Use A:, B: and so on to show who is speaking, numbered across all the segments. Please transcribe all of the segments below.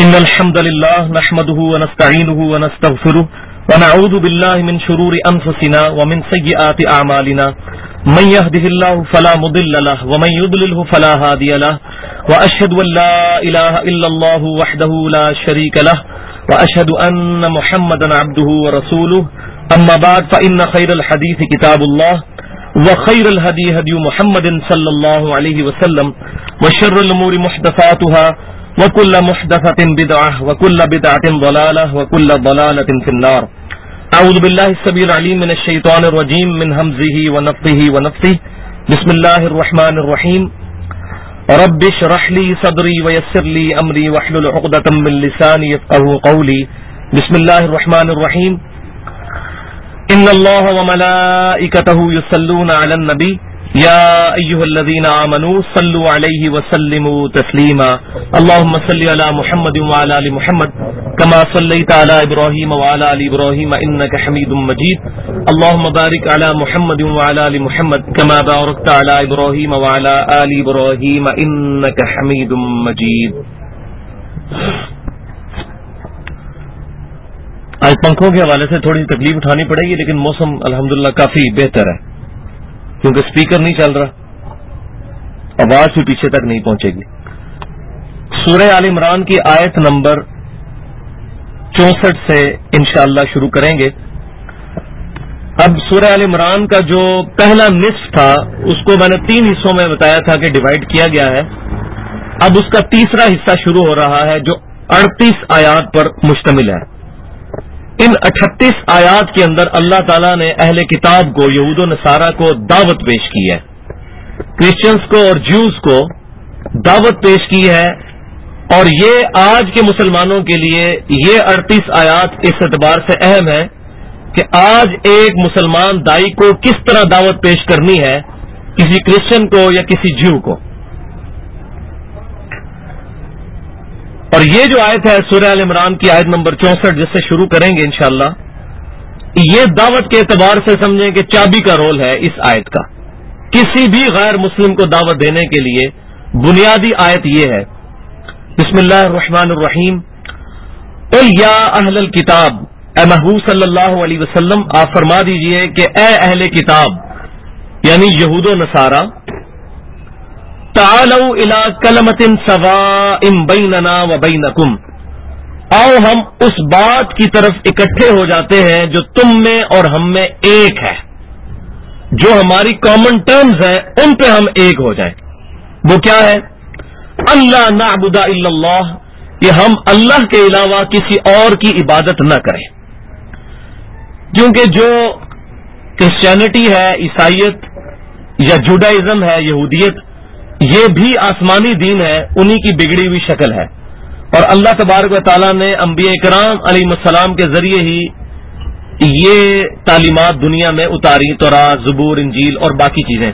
A: إن الحمد لله نحمده ونستعينه ونستغفره ونعوذ بالله من شرور أنفسنا ومن سيئات أعمالنا من يهده الله فلا مضل له ومن يضلله فلا هادي له وأشهد أن لا إله إلا الله وحده لا شريك له وأشهد أن محمدا عبده ورسوله أما بعد فإن خير الحديث كتاب الله وخير الهدي هدي محمد صلى الله عليه وسلم وشر الأمور محدثاتها وكل محدثة بدعة وكل بدعة ضلالة وكل ضلالة في النار. أعوذ بالله السميع العليم من الشيطان الرجيم من همزه ونفثه ونفثه. بسم الله الرحمن الرحيم. رب اشرح لي صدري ويسر لي أمري واحلل عقدة من لساني يفقهوا قولي. بسم الله الرحمن الرحيم. إن الله وملائكته يصلون على النبي يا أيها الذين آمنوا صلوا عليه وسلموا تسليما. اللهم صل على محمد وعلى آل محمد كما صليت على إبراهيم وعلى آل إبراهيم إنك حميد مجيد. اللهم بارك على محمد وعلى آل محمد كما باركت على إبراهيم وعلى آل إبراهيم إنك حميد مجيد. آج پنکھوں کے حوالے سے تھوڑی تکلیف اٹھانی پڑے گی، لیکن موسم الحمدللہ کافی بہتر ہے کیونکہ اسپیکر نہیں چل رہا، آواز بھی پیچھے تک نہیں پہنچے گی. سورہ آل عمران کی آیت نمبر 64 سے انشاءاللہ شروع کریں گے. اب سورہ آل عمران کا جو پہلا نصف تھا اس کو میں نے 3 حصوں میں بتایا تھا کہ ڈیوائیڈ کیا گیا ہے. اب اس کا تیسرا حصہ شروع ہو رہا ہے جو 38 آیات پر مشتمل ہے. ان 38 آیات کے اندر اللہ تعالیٰ نے اہل کتاب کو، یہود و نصارہ کو دعوت پیش کی ہے، کرسچنز کو اور جیوز کو دعوت پیش کی ہے. اور یہ آج کے مسلمانوں کے لیے یہ 38 آیات اس اعتبار سے اہم ہے کہ آج ایک مسلمان دائی کو کس طرح دعوت پیش کرنی ہے، کسی کرسچن کو یا کسی جیو کو. اور یہ جو آیت ہے سورہ آل عمران کی آیت نمبر 64 جس سے شروع کریں گے انشاءاللہ، یہ دعوت کے اعتبار سے سمجھیں کہ چابی کا رول ہے اس آیت کا. کسی بھی غیر مسلم کو دعوت دینے کے لیے بنیادی آیت یہ ہے. بسم اللہ الرحمن الرحیم. قل یا اہل الکتاب، اے محبوب صلی اللہ علیہ وسلم آپ فرما دیجئے کہ اے اہل کتاب یعنی یہود و نصارہ، تعالوا الی کلمۃ سواء بیننا و بینکم، آؤ ہم اس بات کی طرف اکٹھے ہو جاتے ہیں جو تم میں اور ہم میں ایک ہے، جو ہماری کامن ٹرمز ہیں ان پہ ہم ایک ہو جائیں. وہ کیا ہے؟ اللہ نعبد الا اللہ، کہ ہم اللہ کے علاوہ کسی اور کی عبادت نہ کریں. کیونکہ جو کرسچینٹی ہے، عیسائیت یا جوڈائزم ہے، یہودیت، یہ بھی آسمانی دین ہے، انہی کی بگڑی ہوئی شکل ہے. اور اللہ تبارک و تعالیٰ نے انبیاء کرام علیہ السلام کے ذریعے ہی یہ تعلیمات دنیا میں اتاری، تورات، زبور، انجیل اور باقی چیزیں.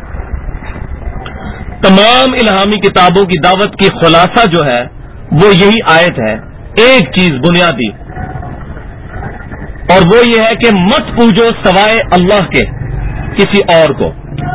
A: تمام الہامی کتابوں کی دعوت کی خلاصہ جو ہے وہ یہی آیت ہے، ایک چیز بنیادی، اور وہ یہ ہے کہ مت پوجو سوائے اللہ کے کسی اور کو.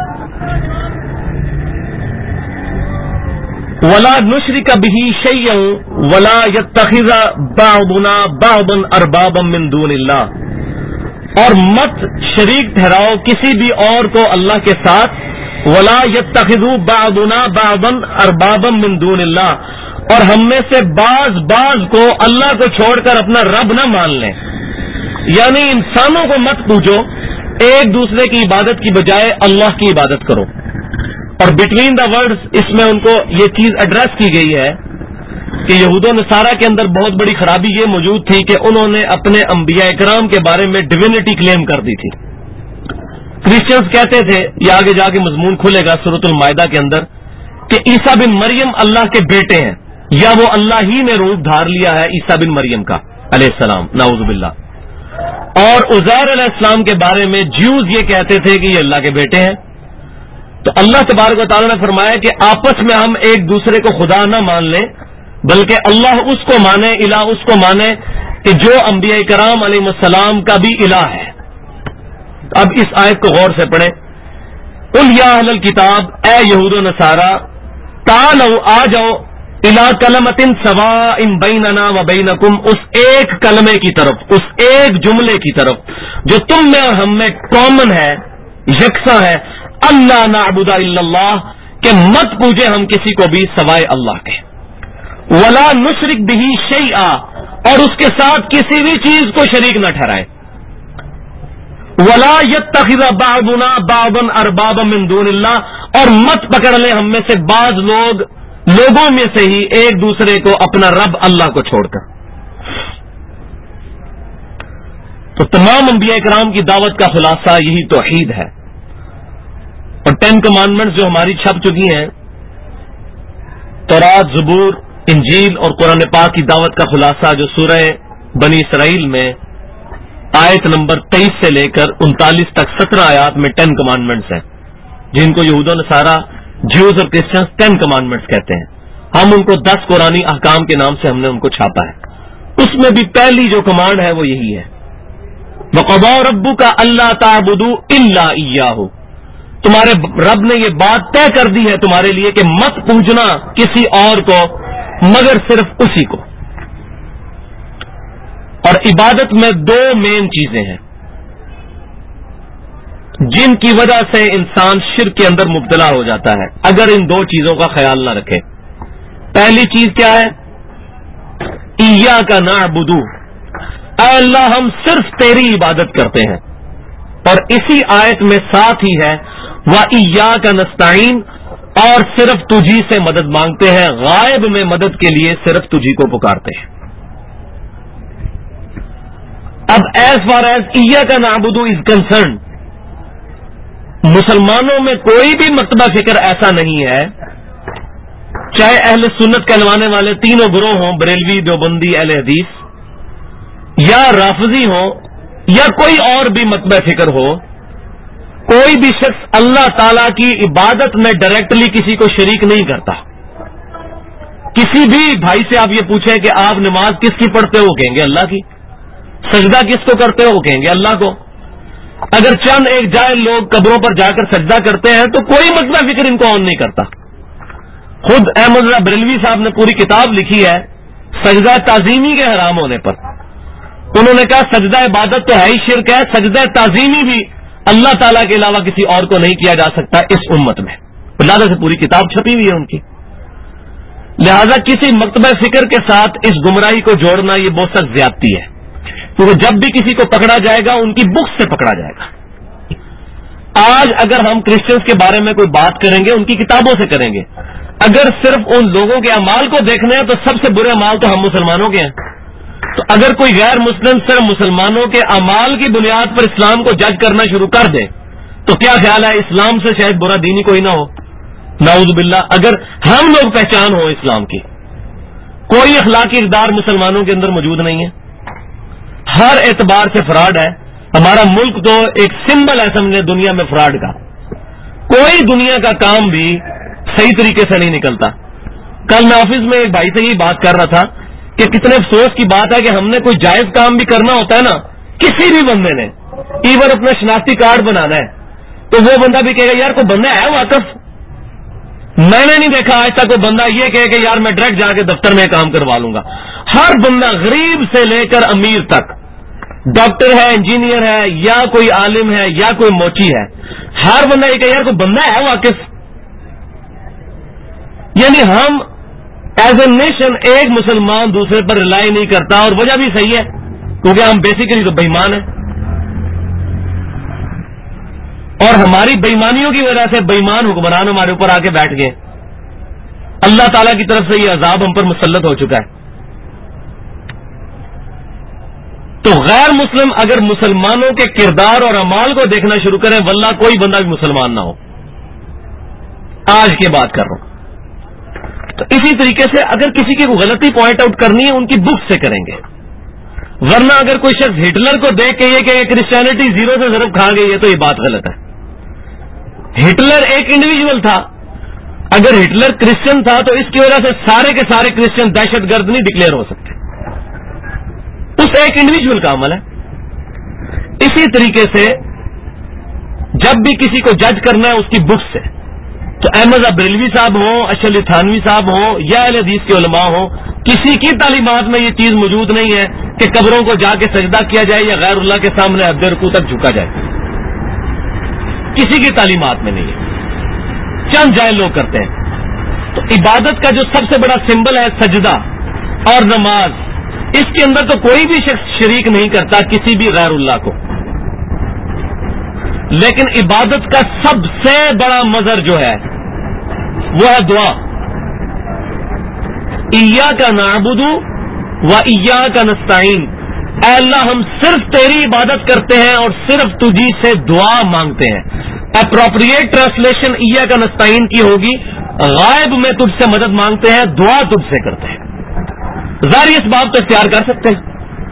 A: ولا نشرک بہ شیئا ولا یتخذ بعضنا بعضا اربابا من دون اللہ، اور مت شریک ٹھہراؤ کسی بھی اور کو اللہ کے ساتھ. ولا یتخذ بعضنا بعضا اربابا من دون اللہ، اور ہم میں سے بعض کو اللہ کو چھوڑ کر اپنا رب نہ مان لیں. یعنی انسانوں کو مت پوجو، ایک دوسرے کی عبادت کی بجائے اللہ کی عبادت کرو. اور بٹوین دا ورڈز اس میں ان کو یہ چیز ایڈریس کی گئی ہے کہ یہود و نصارہ کے اندر بہت بڑی خرابی یہ موجود تھی کہ انہوں نے اپنے انبیاء کرام کے بارے میں ڈیوینٹی کلیم کر دی تھی. کرسچنز کہتے تھے، یہ آگے جا کے مضمون کھلے گا سورۃ المائدہ کے اندر، کہ عیسیٰ بن مریم اللہ کے بیٹے ہیں، یا وہ اللہ ہی نے روپ دھار لیا ہے عیسیٰ بن مریم کا علیہ السلام، نعوذ باللہ. اور عزیر علیہ السلام کے بارے میں جیوز یہ کہتے تھے کہ یہ اللہ کے بیٹے ہیں. تو اللہ تبارک و تعالیٰ نے فرمایا کہ آپس میں ہم ایک دوسرے کو خدا نہ مان لیں، بلکہ اللہ اس کو مانے، الہ اس کو مانے کہ جو انبیاء کرام علیہ السلام کا بھی الہ ہے. اب اس آیت کو غور سے پڑھیں. قل یا اہل الکتاب، اے یہود و نصارہ، تعالوا آ جاؤ الا کلمۃ سواء بیننا و بینکم، اس ایک کلمے کی طرف، اس ایک جملے کی طرف جو تم میں اور ہم میں کامن ہے، یکساں ہے، اللہ نعبد الا اللہ، کہ مت پوجے ہم کسی کو بھی سوائے اللہ کے، ولا نشرک بہ شیئا، اور اس کے ساتھ کسی بھی چیز کو شریک نہ ٹھہرائیں، ولا یتخذ بعضنا بعضا اربابا من دون اللہ، اور مت پکڑ لیں ہم میں سے بعض لوگوں میں سے ہی ایک دوسرے کو اپنا رب اللہ کو چھوڑ کر۔ تو تمام انبیاء کرام کی دعوت کا خلاصہ یہی توحید ہے، اور 10 کمانڈمنٹس جو ہماری چھپ چکی ہیں، تورات، زبور، انجیل اور قرآن پاک کی دعوت کا خلاصہ جو سورہ بنی اسرائیل میں آیت نمبر 23 سے لے کر 39 تک 17 آیات میں 10 کمانڈمنٹس ہیں، جن کو یہود و نصارہ، جیوز اور کرسچنز 10 کمانڈمنٹس کہتے ہیں۔ ہم ان کو 10 قرآنی احکام کے نام سے ہم نے ان کو چھاپا ہے۔ اس میں بھی پہلی جو کمانڈ ہے وہ یہی ہے، وَقَضَىٰ رَبُّكَ أَلَّا تَعْبُدُوا إِلَّا إِيَّاهُ، تمہارے رب نے یہ بات طے کر دی ہے تمہارے لیے کہ مت پوجنا کسی اور کو مگر صرف اسی کو۔ اور عبادت میں 2 مین چیزیں ہیں جن کی وجہ سے انسان شرک کے اندر مبتلا ہو جاتا ہے اگر ان 2 چیزوں کا خیال نہ رکھے۔ پہلی چیز کیا ہے؟ ایاک نعبد، اے اللہ ہم صرف تیری عبادت کرتے ہیں، اور اسی آیت میں ساتھ ہی ہے وَإِيَّاكَ نَسْتَعِينُ، اور صرف تجھی سے مدد مانگتے ہیں، غائب میں مدد کے لیے صرف تجھی کو پکارتے ہیں۔ اب ایز فار ایز ایاک نعبد از کنسرنڈ، مسلمانوں میں کوئی بھی مکتبہ فکر ایسا نہیں ہے، چاہے اہل سنت کہلوانے والے تینوں گروہ ہوں، بریلوی، دیوبندی، اہل حدیث، یا رافضی ہوں، یا کوئی اور بھی مکتبہ فکر ہو، کوئی بھی شخص اللہ تعالی کی عبادت میں ڈائریکٹلی کسی کو شریک نہیں کرتا۔ کسی بھی بھائی سے آپ یہ پوچھیں کہ آپ نماز کس کی پڑھتے ہو، کہیں گے اللہ کی۔ سجدہ کس کو کرتے ہو، کہیں گے اللہ کو۔ اگر چند ایک جائے لوگ قبروں پر جا کر سجدہ کرتے ہیں تو کوئی مکتبہ فکر ان کو آن نہیں کرتا۔ خود احمد رضا بریلوی صاحب نے پوری کتاب لکھی ہے سجدہ تعظیمی کے حرام ہونے پر۔ انہوں نے کہا سجدہ عبادت تو ہے ہی شرک ہے، سجدہ تعظیمی بھی اللہ تعالیٰ کے علاوہ کسی اور کو نہیں کیا جا سکتا اس امت میں۔ لہٰذا سے پوری کتاب چھپی ہوئی ہے ان کی۔ لہذا کسی مکتبہ فکر کے ساتھ اس گمراہی کو جوڑنا یہ بہت سخت زیادتی ہے، کیونکہ جب بھی کسی کو پکڑا جائے گا ان کی بکس سے پکڑا جائے گا۔ آج اگر ہم کرسچنز کے بارے میں کوئی بات کریں گے ان کی کتابوں سے کریں گے، اگر صرف ان لوگوں کے اعمال کو دیکھنے ہیں تو سب سے برے اعمال تو ہم مسلمانوں کے ہیں۔ تو اگر کوئی غیر مسلم صرف مسلمانوں کے اعمال کی بنیاد پر اسلام کو جج کرنا شروع کر دے تو کیا خیال ہے اسلام سے شاید برا دین ہی کوئی نہ ہو، نعوذ باللہ۔ اگر ہم لوگ پہچان ہو اسلام کی، کوئی اخلاقی اقدار مسلمانوں کے اندر موجود نہیں ہے، ہر اعتبار سے فراڈ ہے۔ ہمارا ملک تو ایک سمبل ہے سمجھے دنیا میں فراڈ کا، کوئی دنیا کا کام بھی صحیح طریقے سے نہیں نکلتا۔ کل میں آفس میں ایک بھائی سے یہ بات کر رہا تھا کہ کتنے افسوس کی بات ہے کہ ہم نے کوئی جائز کام بھی کرنا ہوتا ہے نا، کسی بھی بندے نے ایون اپنا شناختی کارڈ بنانا ہے تو وہ بندہ بھی کہے گا یار کوئی بندہ ہے واقف، میں نے نہیں دیکھا آج تک کوئی بندہ یہ کہے کہ یار میں ڈائریکٹ جا کے دفتر میں کام کروا لوں گا۔ ہر بندہ غریب سے لے کر امیر تک، ڈاکٹر ہے، انجینئر ہے، یا کوئی عالم ہے، یا کوئی موچی ہے، ہر بندہ یہ کہ یار کوئی بندہ ہے واقف۔ یعنی ہم ایز اے نیشن ایک مسلمان دوسرے پر ریلائی نہیں کرتا، اور وجہ بھی صحیح ہے کیونکہ ہم بیسیکلی تو بے ایمان ہیں، اور ہماری بے ایمانیوں کی وجہ سے بے ایمان حکمران ہمارے اوپر آ کے بیٹھ گئے۔ اللہ تعالیٰ کی طرف سے یہ عذاب ہم پر مسلط ہو چکا ہے۔ تو غیر مسلم اگر مسلمانوں کے کردار اور اعمال کو دیکھنا شروع کریں، واللہ کوئی بندہ بھی مسلمان نہ ہو، آج کی بات کر رہا ہوں۔ تو اسی طریقے سے اگر کسی کی غلطی پوائنٹ آؤٹ کرنی ہے ان کی بک سے کریں گے، ورنہ اگر کوئی شخص ہٹلر کو دیکھ کے یہ کہ کرسچینٹی 0 سے ضرب کھا گئی ہے تو یہ بات غلط ہے۔ ہٹلر ایک انڈیویجول تھا، اگر ہٹلر کرسچن تھا تو اس کی وجہ سے سارے کے سارے کرسچن دہشت گرد نہیں ڈکلیئر ہو سکتے، اس ایک انڈیویجول کا عمل ہے۔ اسی طریقے سے جب بھی کسی کو جج کرنا ہے اس کی بک سے، تو احمد بریلوی صاحب ہوں، اشرف علی تھانوی صاحب ہوں یا اہل حدیث کے علماء ہوں، کسی کی تعلیمات میں یہ چیز موجود نہیں ہے کہ قبروں کو جا کے سجدہ کیا جائے یا غیر اللہ کے سامنے حد رکوع تک جھکا جائے. کسی کی تعلیمات میں نہیں ہے، چند جاہل لوگ کرتے ہیں. تو عبادت کا جو سب سے بڑا سمبل ہے سجدہ اور نماز، اس کے اندر تو کوئی بھی شخص شریک نہیں کرتا کسی بھی غیر اللہ کو. لیکن عبادت کا سب سے بڑا مظہر جو ہے وہ ہے دعا. ایاک نعبد و ایاک نستعین، اے اللہ ہم صرف تیری عبادت کرتے ہیں اور صرف تجھی سے دعا مانگتے ہیں. اپروپریٹ ٹرانسلیشن ایاک نستعین کی ہوگی غائب میں تجھ سے مدد مانگتے ہیں، دعا تجھ سے کرتے ہیں. ظاہر اس بات تو اختیار کر سکتے ہیں.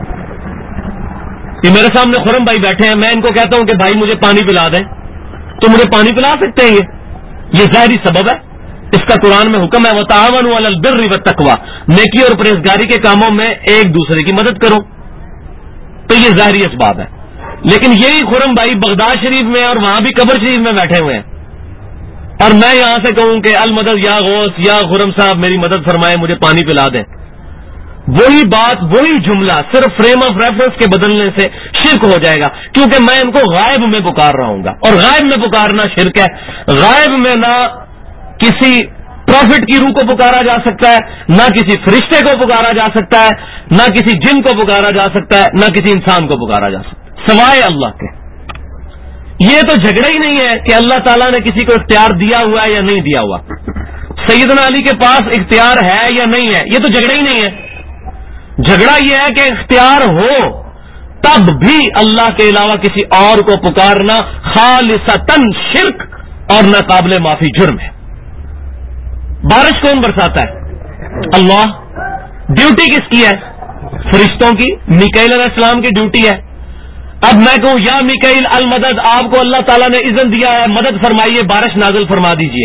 A: یہ میرے سامنے خرم بھائی بیٹھے ہیں، میں ان کو کہتا ہوں کہ بھائی مجھے پانی پلا دیں تو مجھے پانی پلا سکتے ہیں. یہ ظاہری سبب ہے، اس کا قرآن میں حکم ہے وتعاونوا علی البر والتقوی، نیکی اور پرہیزگاری کے کاموں میں ایک دوسرے کی مدد کرو. تو یہ ظاہری اسباب ہے. لیکن یہی خرم بھائی بغداد شریف میں اور وہاں بھی قبر شریف میں بیٹھے ہوئے ہیں، اور میں یہاں سے کہوں کہ المدد یا غوث یا خرم صاحب میری مدد فرمائے، مجھے پانی پلا دیں. وہی بات وہی جملہ صرف فریم آف ریفرنس کے بدلنے سے شرک ہو جائے گا، کیونکہ میں ان کو غائب میں پکار رہا ہوں گا، اور غائب میں پکارنا شرک ہے. غائب میں نہ کسی پروفٹ کی روح کو پکارا جا سکتا ہے، نہ کسی فرشتے کو پکارا جا سکتا ہے، نہ کسی جن کو پکارا جا سکتا ہے، نہ کسی انسان کو پکارا جا سکتا ہے سوائے اللہ کے. یہ تو جھگڑا ہی نہیں ہے کہ اللہ تعالیٰ نے کسی کو اختیار دیا ہوا ہے یا نہیں دیا ہوا. سیدنا علی کے پاس اختیار ہے یا نہیں ہے، یہ تو جھگڑا ہی نہیں ہے. جھگڑا یہ ہے کہ اختیار ہو تب بھی اللہ کے علاوہ کسی اور کو پکارنا خالصتاً شرک اور ناقابل معافی جرم ہے. بارش کون برساتا ہے؟ اللہ. ڈیوٹی کس کی ہے؟ فرشتوں کی. میکائیل علیہ السلام کی ڈیوٹی ہے. اب میں کہوں یا میکائیل المدد، آپ کو اللہ تعالیٰ نے اذن دیا ہے، مدد فرمائیے، بارش نازل فرما دیجئے،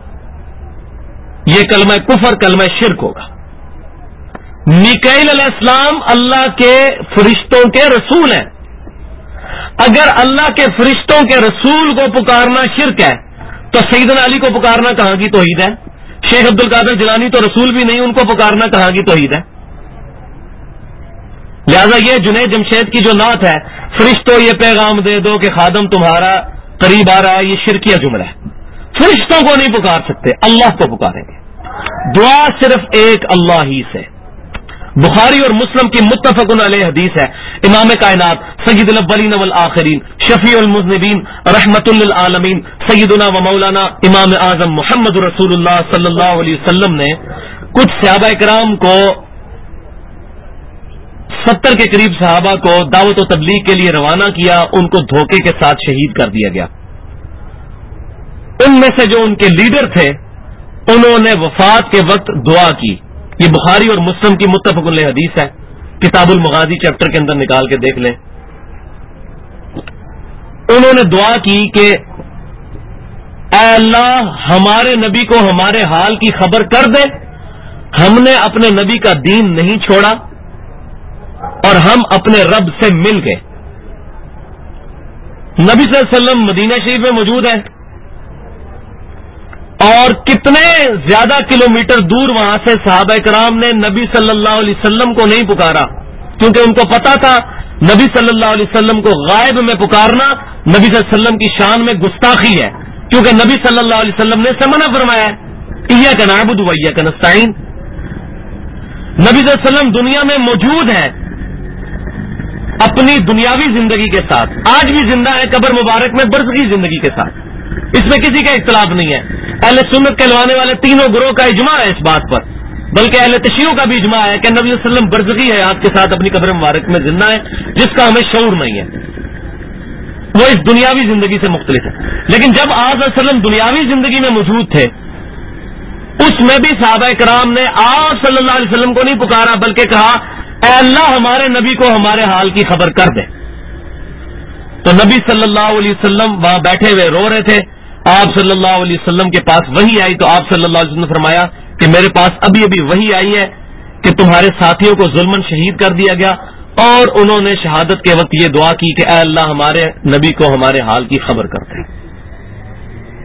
A: یہ کلمہ کفر، کلمہ شرک ہوگا. میکائیل علیہ السلام اللہ کے فرشتوں کے رسول ہیں. اگر اللہ کے فرشتوں کے رسول کو پکارنا شرک ہے تو سیدنا علی کو پکارنا کہاں کی توحید ہے؟ شیخ عبد القادر جیلانی تو رسول بھی نہیں، ان کو پکارنا کہاں کی توحید ہے؟ لہذا یہ جنید جمشید کی جو نعت ہے، فرشتوں یہ پیغام دے دو کہ خادم تمہارا قریب آ رہا ہے، یہ شرکیہ جملہ ہے. فرشتوں کو نہیں پکار سکتے، اللہ کو پکاریں گے. دعا صرف ایک اللہ ہی سے. بخاری اور مسلم کی متفق علیہ حدیث ہے، امام کائنات سید الاولین والآخرین شفیع المذنبین رحمت للعالمین سیدنا و مولانا امام اعظم محمد رسول اللہ صلی اللہ علیہ وسلم نے کچھ صحابہ کرام کو 70 کے قریب صحابہ کو دعوت و تبلیغ کے لیے روانہ کیا، ان کو دھوکے کے ساتھ شہید کر دیا گیا. ان میں سے جو ان کے لیڈر تھے انہوں نے وفات کے وقت دعا کی. یہ بخاری اور مسلم کی متفق علیہ حدیث ہے، کتاب المغازی چیپٹر کے اندر نکال کے دیکھ لیں. انہوں نے دعا کی کہ اے اللہ ہمارے نبی کو ہمارے حال کی خبر کر دے، ہم نے اپنے نبی کا دین نہیں چھوڑا اور ہم اپنے رب سے مل گئے. نبی صلی اللہ علیہ وسلم مدینہ شریف میں موجود ہیں اور کتنے زیادہ کلومیٹر دور وہاں سے صحابہ کرام نے نبی صلی اللہ علیہ وسلم کو نہیں پکارا، کیونکہ ان کو پتا تھا نبی صلی اللہ علیہ وسلم کو غائب میں پکارنا نبی صلی اللہ علیہ وسلم کی شان میں گستاخی ہے، کیونکہ نبی صلی اللہ علیہ وسلم نے منع فرمایا ہے ایاک نعبد و ایاک نستعین. نبی صلی اللہ علیہ وسلم دنیا میں موجود ہیں اپنی دنیاوی زندگی کے ساتھ، آج بھی زندہ ہے قبر مبارک میں برزخی زندگی کے ساتھ، اس میں کسی کا اختلاف نہیں ہے. اہل سنت کہلوانے والے تینوں گروہ کا اجماع ہے اس بات پر، بلکہ اہل تشیع کا بھی اجماع ہے کہ نبی صلی اللہ علیہ وسلم برزخی حیات کے ساتھ اپنی قبر مبارک میں زندہ ہے، جس کا ہمیں شعور نہیں ہے، وہ اس دنیاوی زندگی سے مختلف ہے. لیکن جب آپ صلی اللہ علیہ وسلم دنیاوی زندگی میں موجود تھے اس میں بھی صحابہ کرام نے آپ صلی اللہ علیہ وسلم کو نہیں پکارا، بلکہ کہا اے اللہ ہمارے نبی کو ہمارے حال کی خبر کر دے. تو نبی صلی اللہ علیہ وسلم وہاں بیٹھے ہوئے رو رہے تھے. آپ صلی اللہ علیہ وسلم کے پاس وحی آئی تو آپ صلی اللہ علیہ وسلم نے فرمایا کہ میرے پاس ابھی ابھی وحی آئی ہے کہ تمہارے ساتھیوں کو ظلماً شہید کر دیا گیا، اور انہوں نے شہادت کے وقت یہ دعا کی کہ اے اللہ ہمارے نبی کو ہمارے حال کی خبر کر دے.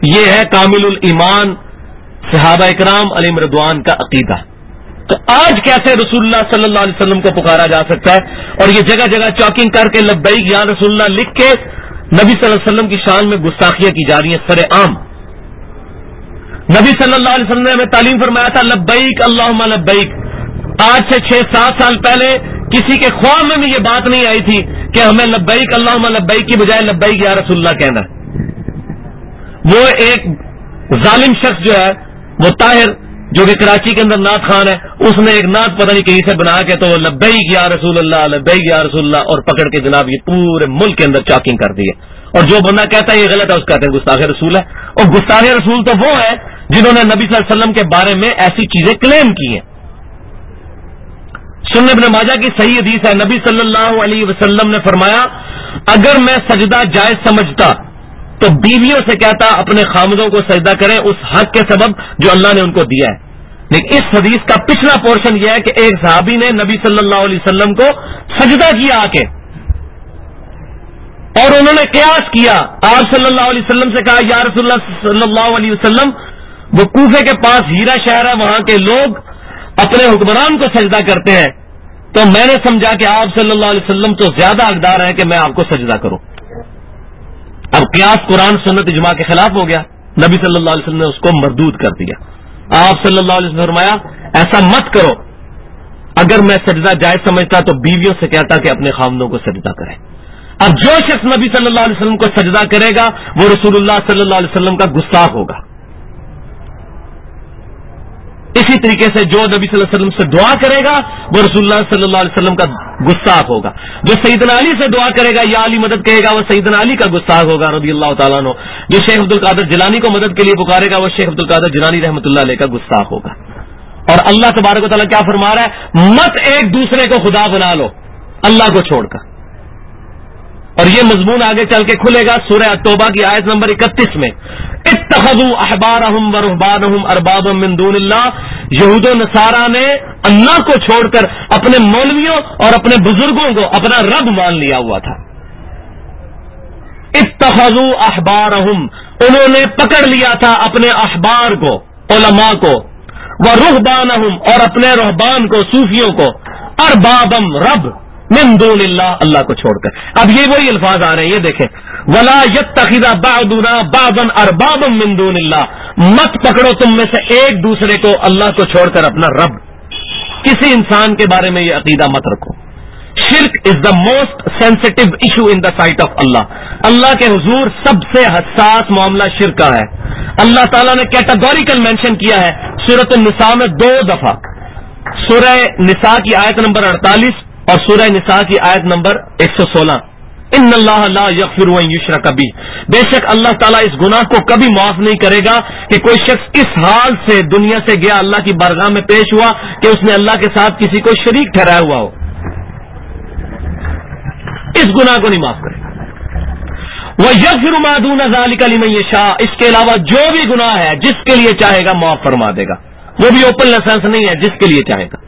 A: یہ ہے کامل الایمان صحابہ اکرام علیہم رضوان کا عقیدہ. تو آج کیسے رسول اللہ صلی اللہ علیہ وسلم کو پکارا جا سکتا ہے اور یہ جگہ جگہ چاکنگ کر کے لبیک یا رسول اللہ لکھ کے نبی صلی اللہ علیہ وسلم کی شان میں گستاخیاں کی جا رہی ہیں سر عام. نبی صلی اللہ علیہ وسلم نے ہمیں تعلیم فرمایا تھا لبیک اللہم لبیک. آج سے 6-7 سال پہلے کسی کے خواہ میں بھی یہ بات نہیں آئی تھی کہ ہمیں لبیک اللہم لبیک کی بجائے لبیک یا رسول اللہ کہنا ہے. وہ ایک ظالم شخص جو ہے وہ طاہر جو کہ کراچی کے اندر نعت خان ہے, اس نے ایک نعت پتہ نہیں کہیں سے بنا کے تو لبیک یا رسول اللہ لبیک یا رسول اللہ اور پکڑ کے جناب یہ پورے ملک کے اندر چاکنگ کر دی ہے. اور جو بندہ کہتا ہے یہ غلط ہے اس کہتے ہیں گستاخ رسول ہے. اور گستاخ رسول تو وہ ہے جنہوں نے نبی صلی اللہ علیہ وسلم کے بارے میں ایسی چیزیں کلیم کی ہیں. سنن ابن ماجہ کی صحیح حدیث ہے, نبی صلی اللہ علیہ وسلم نے فرمایا اگر میں سجدہ جائز سمجھتا تو بیویوں سے کہتا اپنے خامدوں کو سجدہ کریں اس حق کے سبب جو اللہ نے ان کو دیا ہے. لیکن اس حدیث کا پچھلا پورشن یہ ہے کہ ایک صحابی نے نبی صلی اللہ علیہ وسلم کو سجدہ کیا آ کے, اور انہوں نے قیاس کیا. آپ صلی اللہ علیہ وسلم سے کہا یا رسول اللہ صلی اللہ علیہ وسلم وہ کوفے کے پاس ہیرا شہر ہے, وہاں کے لوگ اپنے حکمران کو سجدہ کرتے ہیں, تو میں نے سمجھا کہ آپ صلی اللہ علیہ وسلم تو زیادہ حقدار ہیں کہ میں آپ کو سجدہ کروں. اب قیاس قرآن سنت اجماع کے خلاف ہو گیا. نبی صلی اللہ علیہ وسلم نے اس کو مردود کر دیا. آپ صلی اللہ علیہ وسلم نے فرمایا ایسا مت کرو, اگر میں سجدہ جائز سمجھتا تو بیویوں سے کہتا کہ اپنے خامدوں کو سجدہ کریں. اب جو شخص نبی صلی اللہ علیہ وسلم کو سجدہ کرے گا وہ رسول اللہ صلی اللہ علیہ وسلم کا گستاخ ہوگا. اسی طریقے سے جو نبی صلی اللہ علیہ وسلم سے دعا کرے گا وہ رسول اللہ صلی اللہ علیہ وسلم کا گستاخ ہوگا. جو سیدنا علی سے دعا کرے گا یا علی مدد کہے گا وہ سیدنا علی کا گستاخ ہوگا رضی اللہ تعالیٰ عنہ. جو شیخ عبد القادر جیلانی کو مدد کے لیے پکارے گا وہ شیخ عبد القادر جیلانی رحمۃ اللہ علیہ کا گستاخ ہوگا. اور اللہ تبارک و تعالیٰ کیا فرما رہا ہے, مت ایک دوسرے کو خدا بنا لو اللہ کو چھوڑ کر. اور یہ مضمون آگے چل کے کھلے گا سورہ توبہ کی آیت نمبر 31 میں. اتخذوا احبارهم ورهبانهم اربابا من دون اللہ. یہود و نصارہ نے اللہ کو چھوڑ کر اپنے مولویوں اور اپنے بزرگوں کو اپنا رب مان لیا ہوا تھا. اتخذوا احبارهم, انہوں نے پکڑ لیا تھا اپنے احبار کو علماء کو, ورهبانهم اور اپنے رہبان کو صوفیوں کو, اربابا رب من دون اللہ اللہ کو چھوڑ کر. اب یہ وہی الفاظ آ رہے ہیں, یہ دیکھیں ولا یتخذ بعضنا بعضا اربابا من دون اللہ. مت پکڑو تم میں سے ایک دوسرے کو اللہ کو چھوڑ کر اپنا رب. کسی انسان کے بارے میں یہ عقیدہ مت رکھو. شرک is the most sensitive issue in the sight of Allah. اللہ کے حضور سب سے حساس معاملہ شرک کا ہے. اللہ تعالیٰ نے کیٹاگوریکل مینشن کیا ہے سورۃ النساء میں 2 دفعہ, سورہ نساء کی آیت نمبر 48 اور سورہ نساء کی آیت نمبر 116. ان اللہ لا یغفر ان یشرک بہ. بے شک اللہ تعالیٰ اس گناہ کو کبھی معاف نہیں کرے گا کہ کوئی شخص اس حال سے دنیا سے گیا, اللہ کی بارگاہ میں پیش ہوا کہ اس نے اللہ کے ساتھ کسی کو شریک ٹھہرایا ہوا ہو. اس گناہ کو نہیں معاف کرے گا. وَيَغْفِرُ مَا دُونَ ذَلِكَ لِمَن يَشَاءُ. اس کے علاوہ جو بھی گناہ ہے جس کے لیے چاہے گا معاف فرما دے گا. وہ بھی اوپن لائسنس نہیں ہے, جس کے لیے چاہے گا.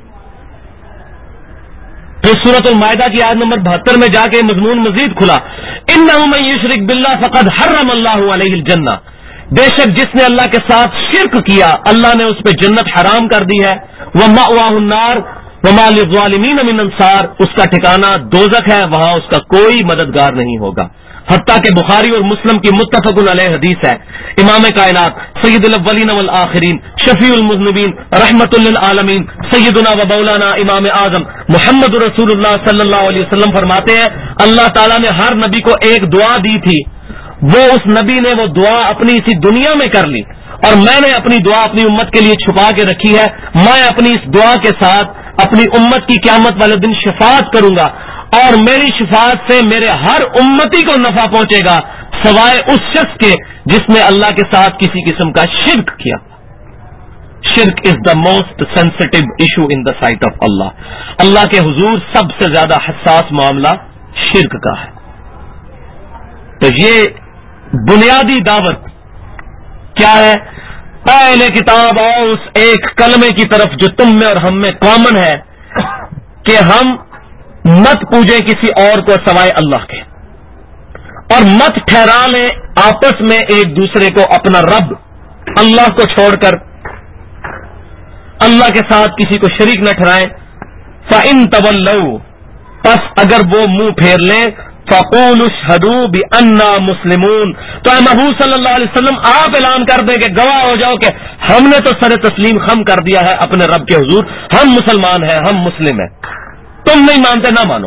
A: پھر سورۃ المائدہ کی آیت نمبر 72 میں جا کے مضمون مزید کھلا. اِنَّهُ مَن يُشْرِكْ بِاللَّهِ فَقَدْ حَرَّمَ اللَّهُ عَلَيْهِ الْجَنَّةَ. بے شک جس نے اللہ کے ساتھ شرک کیا اللہ نے اس پہ جنت حرام کر دی ہے. وَمَأْوَاهُ النَّارُ وَمَا لِلظَّالِمِينَ مِنْ أَنصَارٍ. اس کا ٹھکانہ دوزخ ہے, وہاں اس کا کوئی مددگار نہیں ہوگا. حتیٰ کہ بخاری اور مسلم کی متفق علیہ حدیث ہے, امام کائنات سید الاولین والآخرین شفیع المذنبین رحمت للعالمین سیدنا و مولانا امام اعظم محمد رسول اللہ صلی اللہ علیہ وسلم فرماتے ہیں اللہ تعالیٰ نے ہر نبی کو ایک دعا دی تھی, وہ اس نبی نے وہ دعا اپنی اسی دنیا میں کر لی, اور میں نے اپنی دعا اپنی امت کے لیے چھپا کے رکھی ہے. میں اپنی اس دعا کے ساتھ اپنی امت کی قیامت والے دن شفاعت کروں گا, اور میری شفاعت سے میرے ہر امتی کو نفع پہنچے گا سوائے اس شخص کے جس نے اللہ کے ساتھ کسی قسم کا شرک کیا. شرک is the most sensitive issue in the sight of Allah. اللہ کے حضور سب سے زیادہ حساس معاملہ شرک کا ہے. تو یہ بنیادی دعوت کیا ہے؟ پہلے کتاب اور اس ایک کلمے کی طرف جو تم میں اور ہم میں کامن ہے کہ ہم مت پوجیں کسی اور کو سوائے اللہ کے, اور مت ٹھہرا لیں آپس میں ایک دوسرے کو اپنا رب اللہ کو چھوڑ کر، اللہ کے ساتھ کسی کو شریک نہ ٹھہرائیں۔ فَإِن تَوَلَّوْا، پس اگر وہ منہ پھیر لیں، فَقُولُوا اشْهَدُوا بِأَنَّا مُسْلِمُونَ، تو اے محبوب صلی اللہ علیہ وسلم آپ اعلان کر دیں کہ گواہ ہو جاؤ کہ ہم نے تو سر تسلیم خم کر دیا ہے اپنے رب کے حضور، ہم مسلمان ہیں، ہم مسلم ہیں، تم نہیں مانتے نہ مانو۔